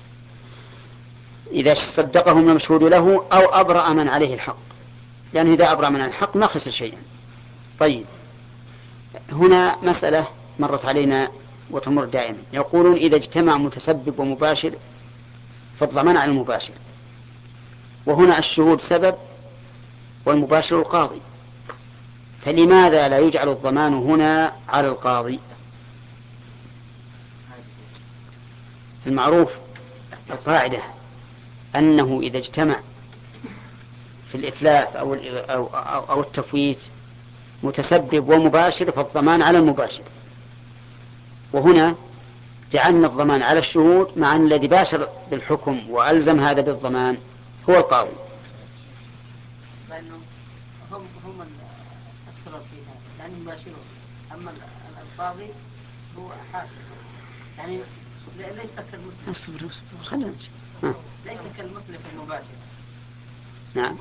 إذا صدقهم المشهود له أو أبرأ من عليه الحق، لأنه إذا أبرأ من عليه الحق ما خسر شيئا. طيب هنا مسألة مرت علينا وتمر دائما، يقولون إذا اجتمع متسبب ومباشر فالضمان على المباشر، وهنا الشهود سبب والمباشر القاضي، فلماذا لا يجعل الضمان هنا على القاضي؟ المعروف القاعدة أنه إذا اجتمع في الإتلاف أو, أو, أو, أو التفويت متسبب ومباشر فالضمان على المباشر، وهنا جعلنا الضمان على الشهود مع أن الذي باشر بالحكم وألزم هذا بالضمان هو القاضي. لأنهم هم هم السبب في هذا، لأنهم يباشرون، أما القاضي هو حاكم، يعني ليس كالمثلث. خلنا ليس كالمثلث المباشر. نعم.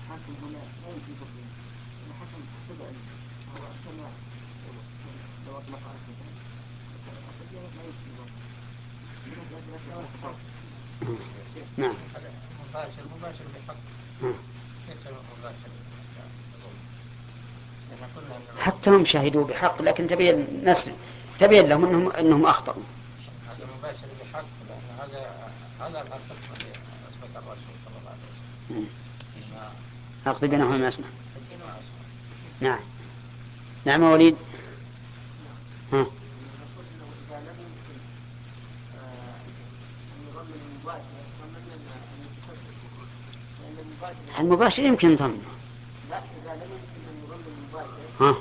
نعم. مباشر بحق. حتى هم شاهدوا بحق، لكن تبين نسل تبين لهم انهم انهم اخطأوا. هذا مباشر بحق، لأن هذا هذا الحق الذي أثبت الرسول صلى الله عليه وسلم. أقضي بينهما ما أسمع. نعم نعم وليد. ها. المباشر يمكن ضمنه. ها.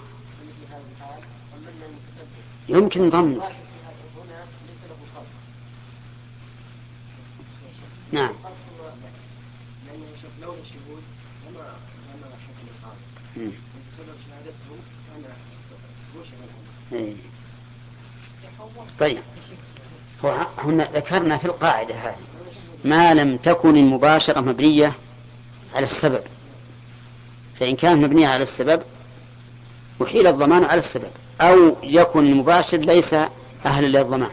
يمكن ضمنه. نعم. طيب هنا ذكرنا في القاعدة هذه ما لم تكن المباشرة مبنية على السبب، فإن كانت مبنية على السبب وحيل الضمان على السبب، أو يكون المباشر ليس أهلا للضمان.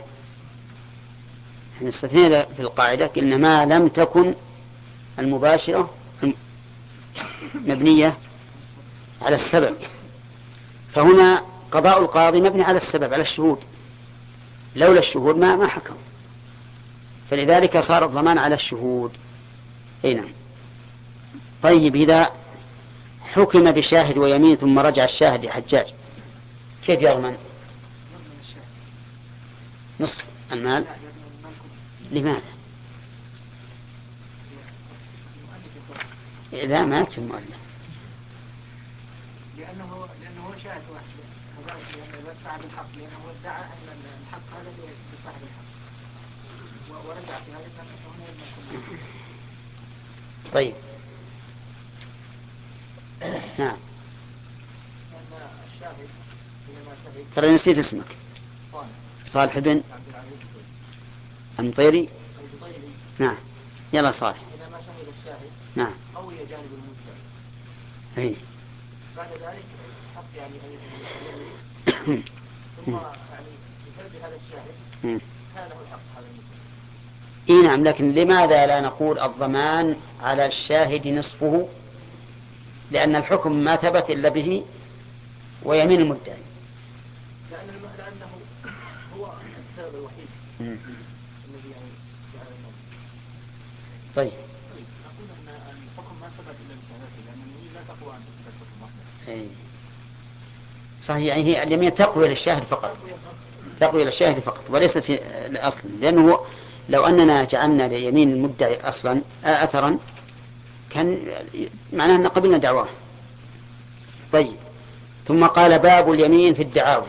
استثنينا في القاعدة قلنا ما لم تكن المباشرة مبنية على السبب، فهنا قضاء القاضي مبني على السبب على الشهود، لولا الشهود ما ما حكم، فلذلك صار الضمان على الشهود. أي نعم. طيب إذا حكم بشاهد ويمين ثم رجع الشاهد لحجاج كيف يضمن؟ نصف المال. لماذا؟ لا ما يكفي المؤلف. لأنه لأنه هو شاهد واحد صاحب الحق لأنه ادعى أن الحق هذا لصاحب الحق ورجع في هذا الأمر. طيب نعم. ترى نسيت اسمك. صالح بن المطيري. نعم يلا صالح. إذا ما شهد الشاهد نعم قوي جانب المدعي. أي. بعد ذلك حق يعني ثم يعني بسبب هذا الشاهد كان له الحق هذا المدعي. اي نعم، لكن لماذا لا نقول الضمان على الشاهد نصفه؟ لأن الحكم ما ثبت إلا به ويمين المدعي. لأنه هو السبب الوحيد الذي يعني جعل النص. طيب. أقول أن الحكم ما ثبت إلا بشهادته لأن اليمين لا تقوى أن تثبت الحكم وحده. أي. صحيح، يعني هي اليمين تقوي للشاهد فقط، تقوي للشاهد فقط وليست الأصل، لأنه لو أننا جعلنا ليمين المدعي أصلا أثرا كان معناه أن قبلنا دعواه. طيب، ثم قال باب اليمين في الدعاوي.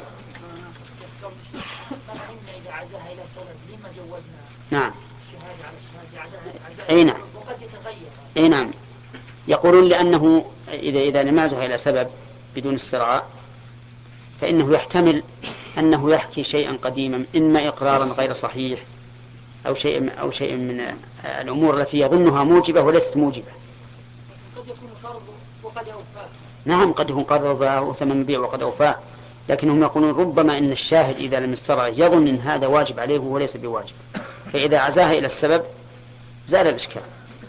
إذا عزاها إلى سبب لما جوزنا نعم. الشهادة على الشهادة؟ أي نعم. وقد يتغير. أي نعم. يقولون لأنه إذا إذا لم يعزها إلى سبب بدون استرعاء فإنه يحتمل أنه يحكي شيئا قديما، إما إقرارا غير صحيح أو شيء أو شيء من الأمور التي يظنها موجبة وليست موجبة. قد يكون قرض وقد أوفاه. نعم، قد يكون قرض وثمن بيع وقد أوفاه، لكنهم يقولون ربما إن الشاهد إذا لم يسترع يظن إن هذا واجب عليه وليس بواجب، فإذا عزاها إلى السبب زال الإشكال.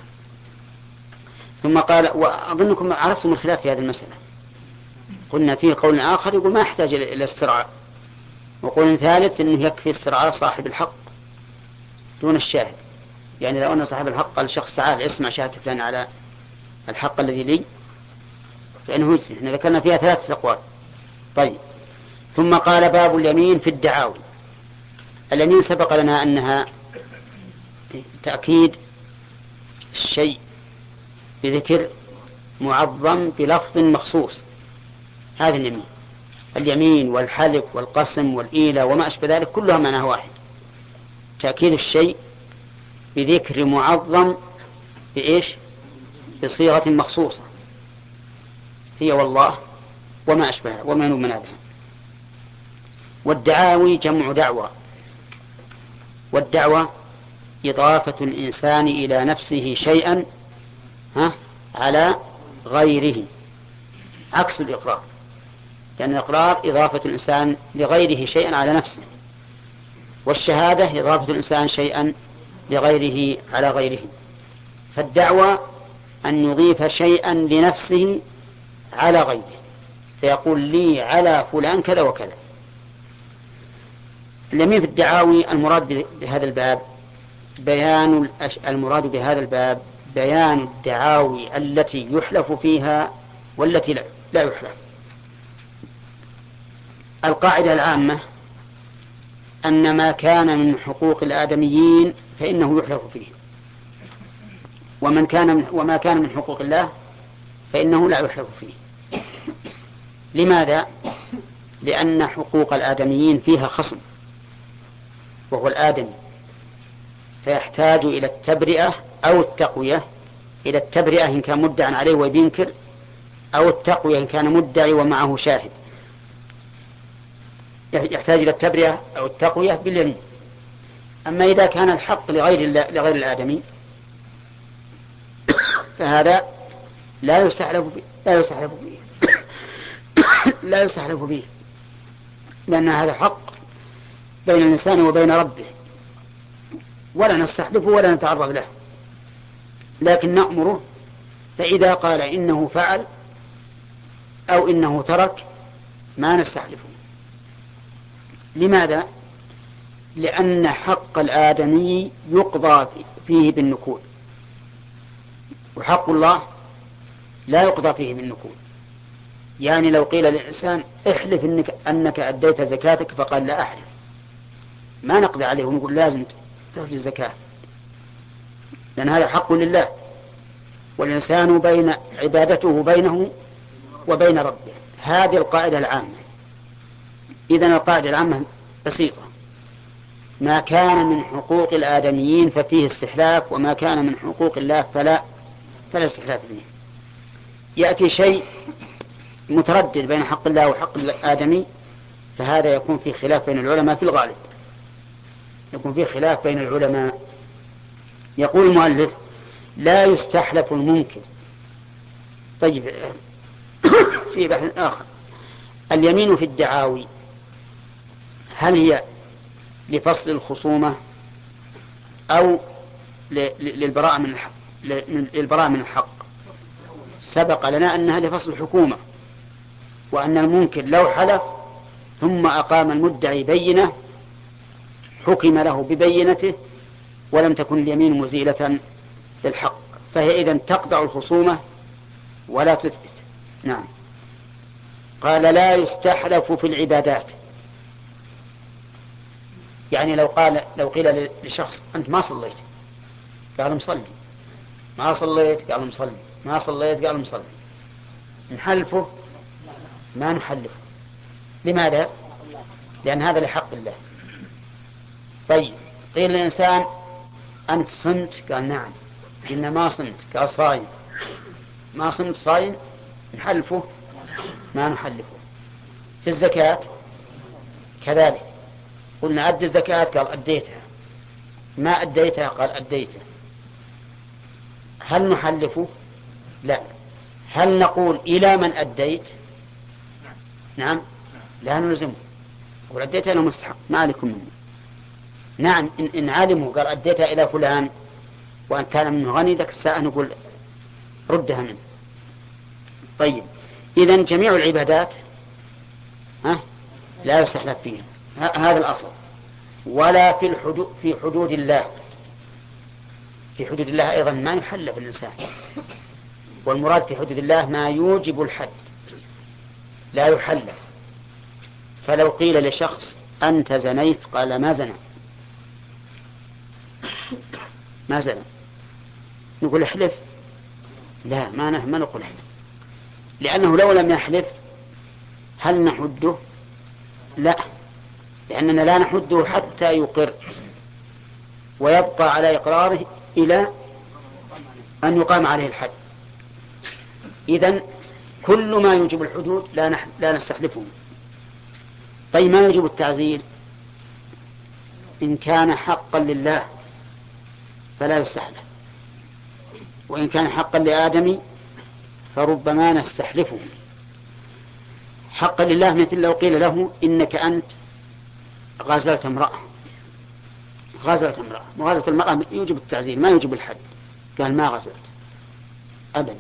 ثم قال، وأظنكم عرفتم الخلاف في هذه المسألة، قلنا فيه قول آخر يقول ما يحتاج إلى استرعاء، وقول ثالث أنه يكفي استرعاء صاحب الحق دون الشاهد. يعني لو أن صاحب الحق قال شخص تعال اسمع شهادة فلان على الحق الذي لي فإنه يجزي. احنا ذكرنا فيها ثلاثة أقوال. طيب، ثم قال باب اليمين في الدعاوي. اليمين سبق لنا أنها تأكيد الشيء بذكر معظم بلفظ مخصوص، هذا اليمين. اليمين والحلف والقسم والإيلة وما أشبه ذلك كلها معناه واحد، تأكيد الشيء بذكر معظم بإيش؟ بصيغة مخصوصة، هي والله وما أشبه وما نؤمن بها. والدعاوي جمع دعوة، والدعوة إضافة الإنسان إلى نفسه شيئا ها على غيره، عكس الإقرار، لأن الإقرار إضافة الإنسان لغيره شيئا على نفسه، والشهادة إضافة الإنسان شيئا لغيره على غيره. فالدعوة أن يضيف شيئا لنفسه على غيره، فيقول لي على فلان كذا وكذا. اليمين في الدعاوي المراد بهذا الباب بيان المراد بهذا الباب بيان الدعاوي التي يحلف فيها والتي لا يحلف. القاعدة العامة أن ما كان من حقوق الآدميين فإنه يحلف فيه، ومن كان من وما كان من حقوق الله فإنه لا يحلف فيه. لماذا؟ لأن حقوق الآدميين فيها خصم وهو الآدمي، فيحتاج إلى التبرئة أو التقوية. إلى التبرئة إن كان مدعى عليه وينكر، أو التقوية إن كان مدعي ومعه شاهد. يحتاج إلى التبرئة أو التقوية باليمين. أما إذا كان الحق لغير لغير الآدمي فهذا لا يستحلف به لا يستحلف به لا يستحلف به لأن هذا حق بين الإنسان وبين ربه، ولا نستحلفه ولا نتعرض له، لكن نأمره. فإذا قال إنه فعل أو إنه ترك ما نستحلفه. لماذا؟ لأن حق الآدمي يقضى فيه بالنكول، وحق الله لا يقضى فيه بالنكول. يعني لو قيل للإنسان احلف إنك أنك أديت زكاتك فقال لا أحلف، ما نقضي عليه ونقول لازم تخرج الزكاة، لأن هذا حق لله، والإنسان بين عبادته بينه وبين ربه. هذه القاعدة العامة. إذن القاعدة العامة بسيطة: ما كان من حقوق الآدميين ففيه استحلاف، وما كان من حقوق الله فلا فلا استحلاف فيه. يأتي شيء متردد بين حق الله وحق الآدمي، فهذا يكون فيه خلاف بين العلماء في الغالب، يكون فيه خلاف بين العلماء. يقول المؤلف: لا يستحلف المنكر. طيب، في بحث آخر: اليمين في الدعاوي هل هي لفصل الخصومة أو للبراءة من الحق؟ للبراءة من الحق. سبق لنا أنها لفصل الحكومة، وأن المنكر لو حلف ثم أقام المدعي بينة حكم له ببينته ولم تكن اليمين مزيلة للحق، فهي إذن تقطع الخصومة ولا تثبت. نعم. قال: لا يستحلف في العبادات. يعني لو قال لو قيل لشخص: أنت ما صليت، قال: مصلي. ما صليت، قال: مصلي. ما صليت، قال: مصلي. نحلفه؟ ما نحلفه. لماذا؟ لأن هذا لحق الله. طيب، قيل للإنسان: أنت صمت، قال: نعم. قلنا: ما صمت، قال: صايم. ما صمت، صايم. نحلفه؟ ما نحلفه. في الزكاة كذلك، قلنا: أدي الزكاة، قال: أديتها. ما أديتها، قال: أديتها. هل نحلفه؟ لا. هل نقول: إلى من أديت؟ نعم، لا نلزمه. قل: أديتها أنا مستحق، ما عليكم منه. نعم، إن, إن علمه قال: أديتها إلى فلان وأن كان منه غني، ذاك الساعة نقول: ردها منه. طيب، إذن جميع العبادات ها لا يستحلف فيها، هذا الأصل. ولا في الحدود في حدود الله. في حدود الله أيضا ما يحلف الإنسان، والمراد في حدود الله ما يوجب الحد، لا يحلف. فلو قيل لشخص: أنت زنيت، قال: ما زنى. ما زنى. نقول: احلف؟ لا، ما ما نقول احلف، لأنه لو لم يحلف هل نحده؟ لا، لأننا لا نحده حتى يقر، ويبقى على إقراره إلى أن يقام عليه الحد. إذن كل ما يوجب الحدود لا, نح... لا نستحلفه. طيب، ما يوجب التعزير؟ إن كان حقا لله فلا يستحلف، وإن كان حقا لآدمي فربما نستحلفه. حقا لله مثل لو قيل له: إنك أنت غازلت امرأة. غازلت امرأة، وغازلت المرأة يوجب التعزير ما يوجب الحد. قال: ما غزلت أبدا،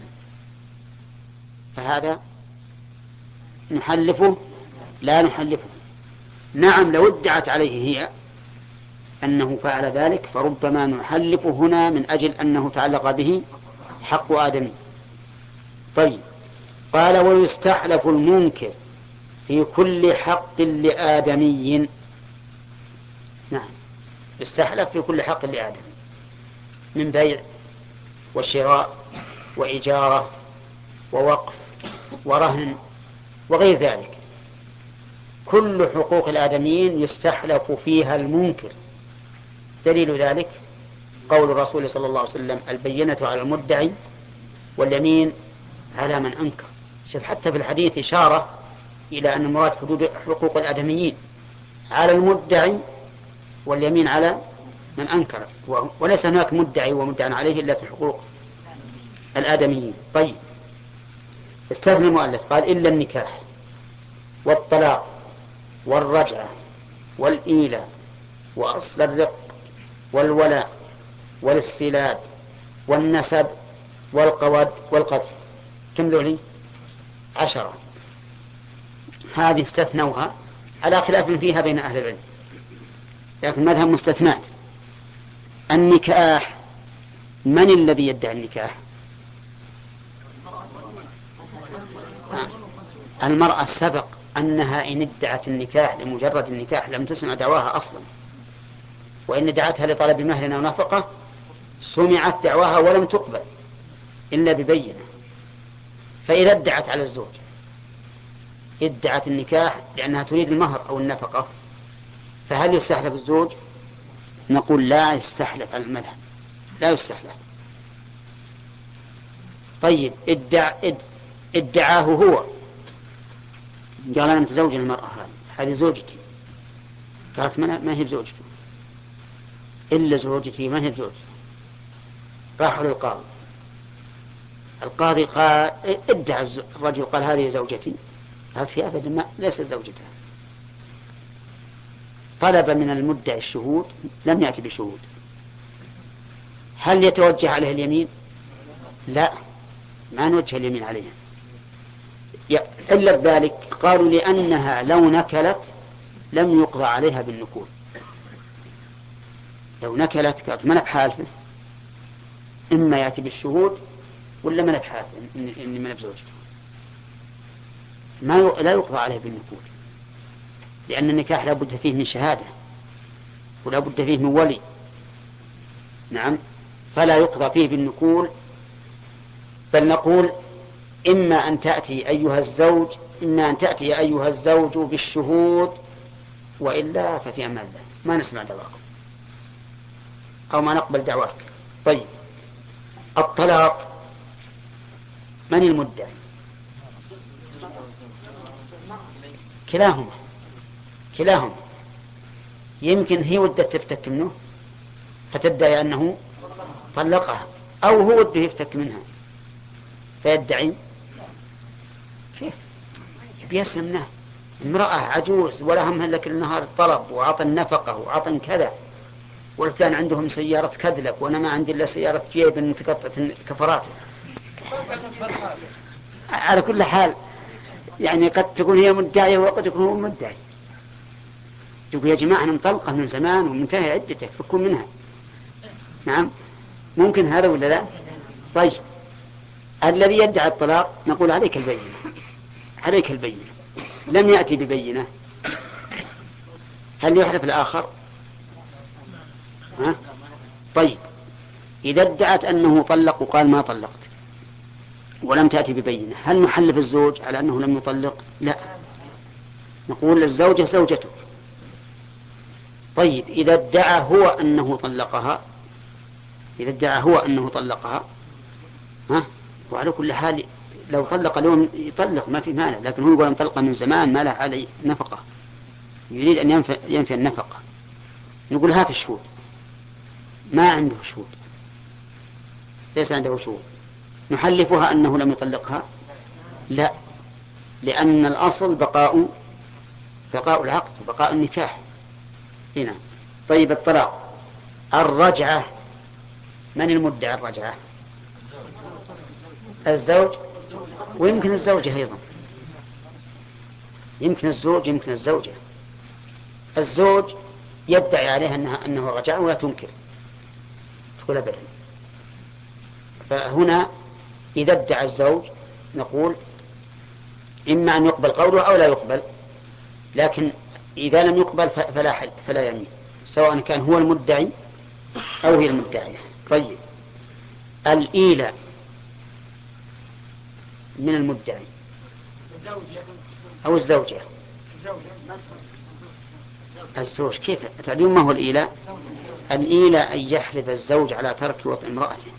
فهذا نحلفه؟ لا نحلفه. نعم، لو ادعت عليه هي أنه فعل ذلك فربما نحلفه هنا من أجل أنه تعلق به حق آدمي. طيب، قال: ويستحلف المنكر في كل حق لآدمي. نعم، يستحلف في كل حق لآدمي، من بيع وشراء وإجارة ووقف ورهن وغير ذلك. كل حقوق الآدميين يستحلف فيها المنكر. دليل ذلك قول الرسول صلى الله عليه وسلم: البينة على المدعي واليمين على من أنكر. شوف، حتى في الحديث إشارة إلى أن المراد حدود حقوق الآدميين على المدعي واليمين على من أنكر، وليس هناك مدعي ومدعى عليه إلا في حقوق الآدميين. طيب، استثنى المؤلف قال: إلا النكاح والطلاق والرجعة والإيلاء وأصل الرق والولاء والاستيلاد والنسب والقود والقذف. كم ذولي؟ عشرة. هذه استثنوها على خلاف فيها بين أهل العلم، لكن مذهب مستثنات. النكاح، من الذي يدعي النكاح؟ المرأة. سبق أنها إن ادعت النكاح لمجرد النكاح لم تسمع دعواها أصلا، وإن دعتها لطلب مهر أو نفقة سمعت دعواها ولم تقبل إلا ببينة. فإذا ادعت على الزوج ادعت النكاح لأنها تريد المهر أو النفقة، فهل يستحلف الزوج؟ نقول لا يستحلف على المذهب، لا يستحلف. طيب ادع... ادعاه هو، قال أنا متزوج المرأة هذه هذه زوجتي، قالت ما هي زوجته إلا زوجتي ما هي زوجتي. راحوا للقاضي، القاضي قال ادعى الرجل قال هذه زوجتي، قالت هي أبدا ما ليست زوجته. طلب من المدعي الشهود لم يأتي بشهود، هل يتوجه عليه اليمين؟ لا، ما نوجه اليمين عليها إلا بذلك. قالوا لأنها لو نكلت لم يقضى عليها بالنكول، لو نكلت قالت من بحالفه إما يأتي بالشهود ولا من بحالفه إني من بزوجته، ما ي... لا يقضى عليه بالنكول، لأن النكاح لا بد فيه من شهادة ولا بد فيه من ولي. نعم، فلا يقضى فيه بالنكول، بل نقول إما أن تأتي أيها الزوج إما أن تأتي أيها الزوج بالشهود، وإلا ففي أمان الله ما نسمع دعواكم أو ما نقبل دعواك. طيب الطلاق من المدعي؟ كلاهما كلاهما يمكن هي ودت تفتك منه فتدعي أنه طلقها، أو هو وده يفتك منها فيدعي كيف بيسمنه امرأة عجوز ولا همها لك النهار الطلب وعطى النفقة وعطى كذا، والفلان عندهم سيارة كذلك وأنا ما عندي إلا سيارة جيب متقطعة كفراته. على كل حال يعني قد تكون هي مدعية وقد يكون هو مدعي، يقول يا جماعة أنا مطلقة من زمان ومنتهي عدتك فكون منها. نعم ممكن هذا ولا لا؟ طيب الذي يدعي الطلاق نقول عليك البينة، عليك البينة. لم يأتي ببينة، هل يحلف الآخر؟ ها؟ طيب إذا ادعت أنه طلق وقال ما طلقت ولم تأتي ببينة، هل نحلف الزوج على أنه لم يطلق؟ لا، نقول للزوجة زوجته. طيب إذا ادعى هو أنه طلقها، إذا ادعى هو أنه طلقها ها؟ وعلى كل حال لو طلق اليوم يطلق ما في مانع، لكن هو يقول أن طلق من زمان ما له عليه نفقة، يريد أن ينفي, ينفي النفقة، نقول هات الشهود. ما عنده شهود، ليس عنده شهود، نحلفها أنه لم يطلقها؟ لا، لأن الأصل بقاء بقاء العقد وبقاء النكاح هنا. طيب الطلاق الرجعة من المدعي الرجعة؟ الزوج ويمكن الزوجة أيضا، يمكن الزوج يمكن الزوجة. الزوج يدعي عليها أنها أنه رجع ولا تنكر تقول أبدا. فهنا إذا ادعى الزوج نقول إما أن يقبل قوله أو لا يقبل، لكن إذا لم يقبل فلا حل فلا يمين، سواء كان هو المدعي أو هي المدعية. طيب الإيلاء من المدعي أو الزوجة؟ الزوج. كيف تعلمون ما هو الإيلاء؟ الإيلاء أن يحلف الزوج على ترك وطء امرأته،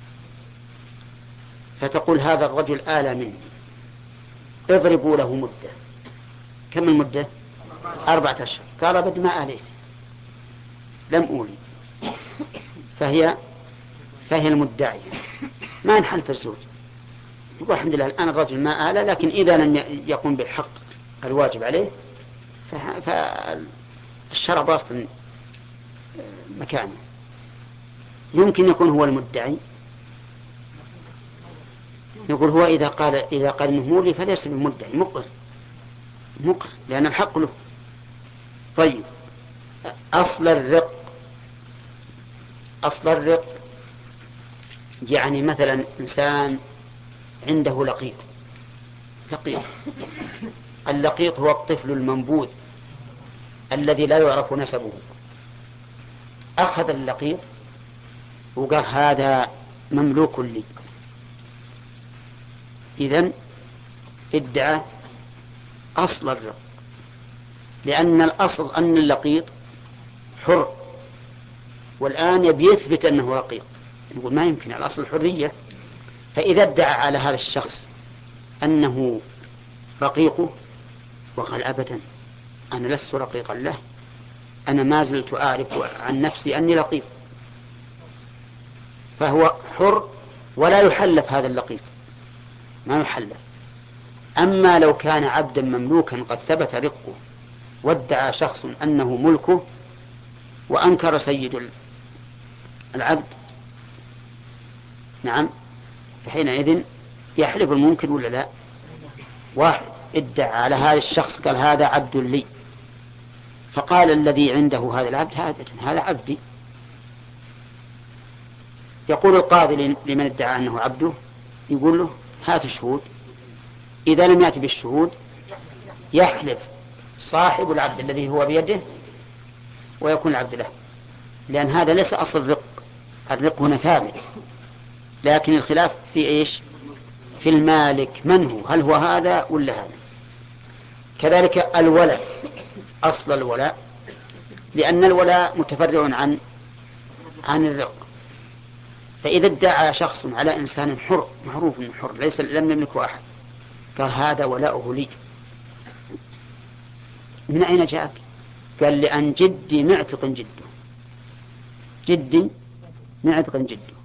فتقول هذا الرجل آلى مني اضربوا له مدة. كم المدة؟ أربعة أشهر. قال أبد ما آليت، لم أولي، فهي فهي المدعية، ما نحلف الزوج. يقول الحمد لله الآن الرجل ما آلى، لكن إذا لم يقوم بالحق الواجب عليه فالشرع باطل مكانه. يمكن يكون هو المدعي، يقول هو إذا قال إذا قال إنه مولي فليس بمدعي، مقر مقر لأن الحق له. طيب أصل الرق، أصل الرق يعني مثلا إنسان عنده لقيط، لقيط اللقيط هو الطفل المنبوذ الذي لا يعرف نسبه، أخذ اللقيط وقال هذا مملوك لي، إذن ادعى أصل الرق، لأن الأصل أن اللقيط حر، والآن يبي يثبت أنه رقيق، يقول ما يمكن، الأصل الحرية. فإذا ادعى على هذا الشخص أنه رقيقه وقال أبدا أنا لست رقيقا له، أنا ما زلت أعرف عن نفسي أني لقيط، فهو حر ولا يحلف هذا اللقيط، ما يحلف. أما لو كان عبدا مملوكا قد ثبت رقه وادعى شخص أنه ملكه وأنكر سيد العبد، نعم، فحينئذ يحلف المنكر ولا لا؟ واحد ادعى على هذا الشخص قال هذا عبد لي، فقال الذي عنده هذا العبد هذا هذا عبدي، يقول القاضي لمن ادعى أنه عبده، يقول له هات الشهود، إذا لم يأتي بالشهود يحلف صاحب العبد الذي هو بيده ويكون العبد له، لأن هذا ليس أصل الرق، الرق هنا ثابت، لكن الخلاف في إيش؟ في المالك من هو، هل هو هذا ولا هذا. كذلك الولاء، أصل الولاء، لأن الولاء متفرع عن عن الرق، فإذا ادعى شخص على إنسان حر معروف أنه حر ليس لم يملكه أحد، قال هذا ولاؤه لي، من أين جاءك؟ قال لأن جدي معتق جده، جدي معتق جده،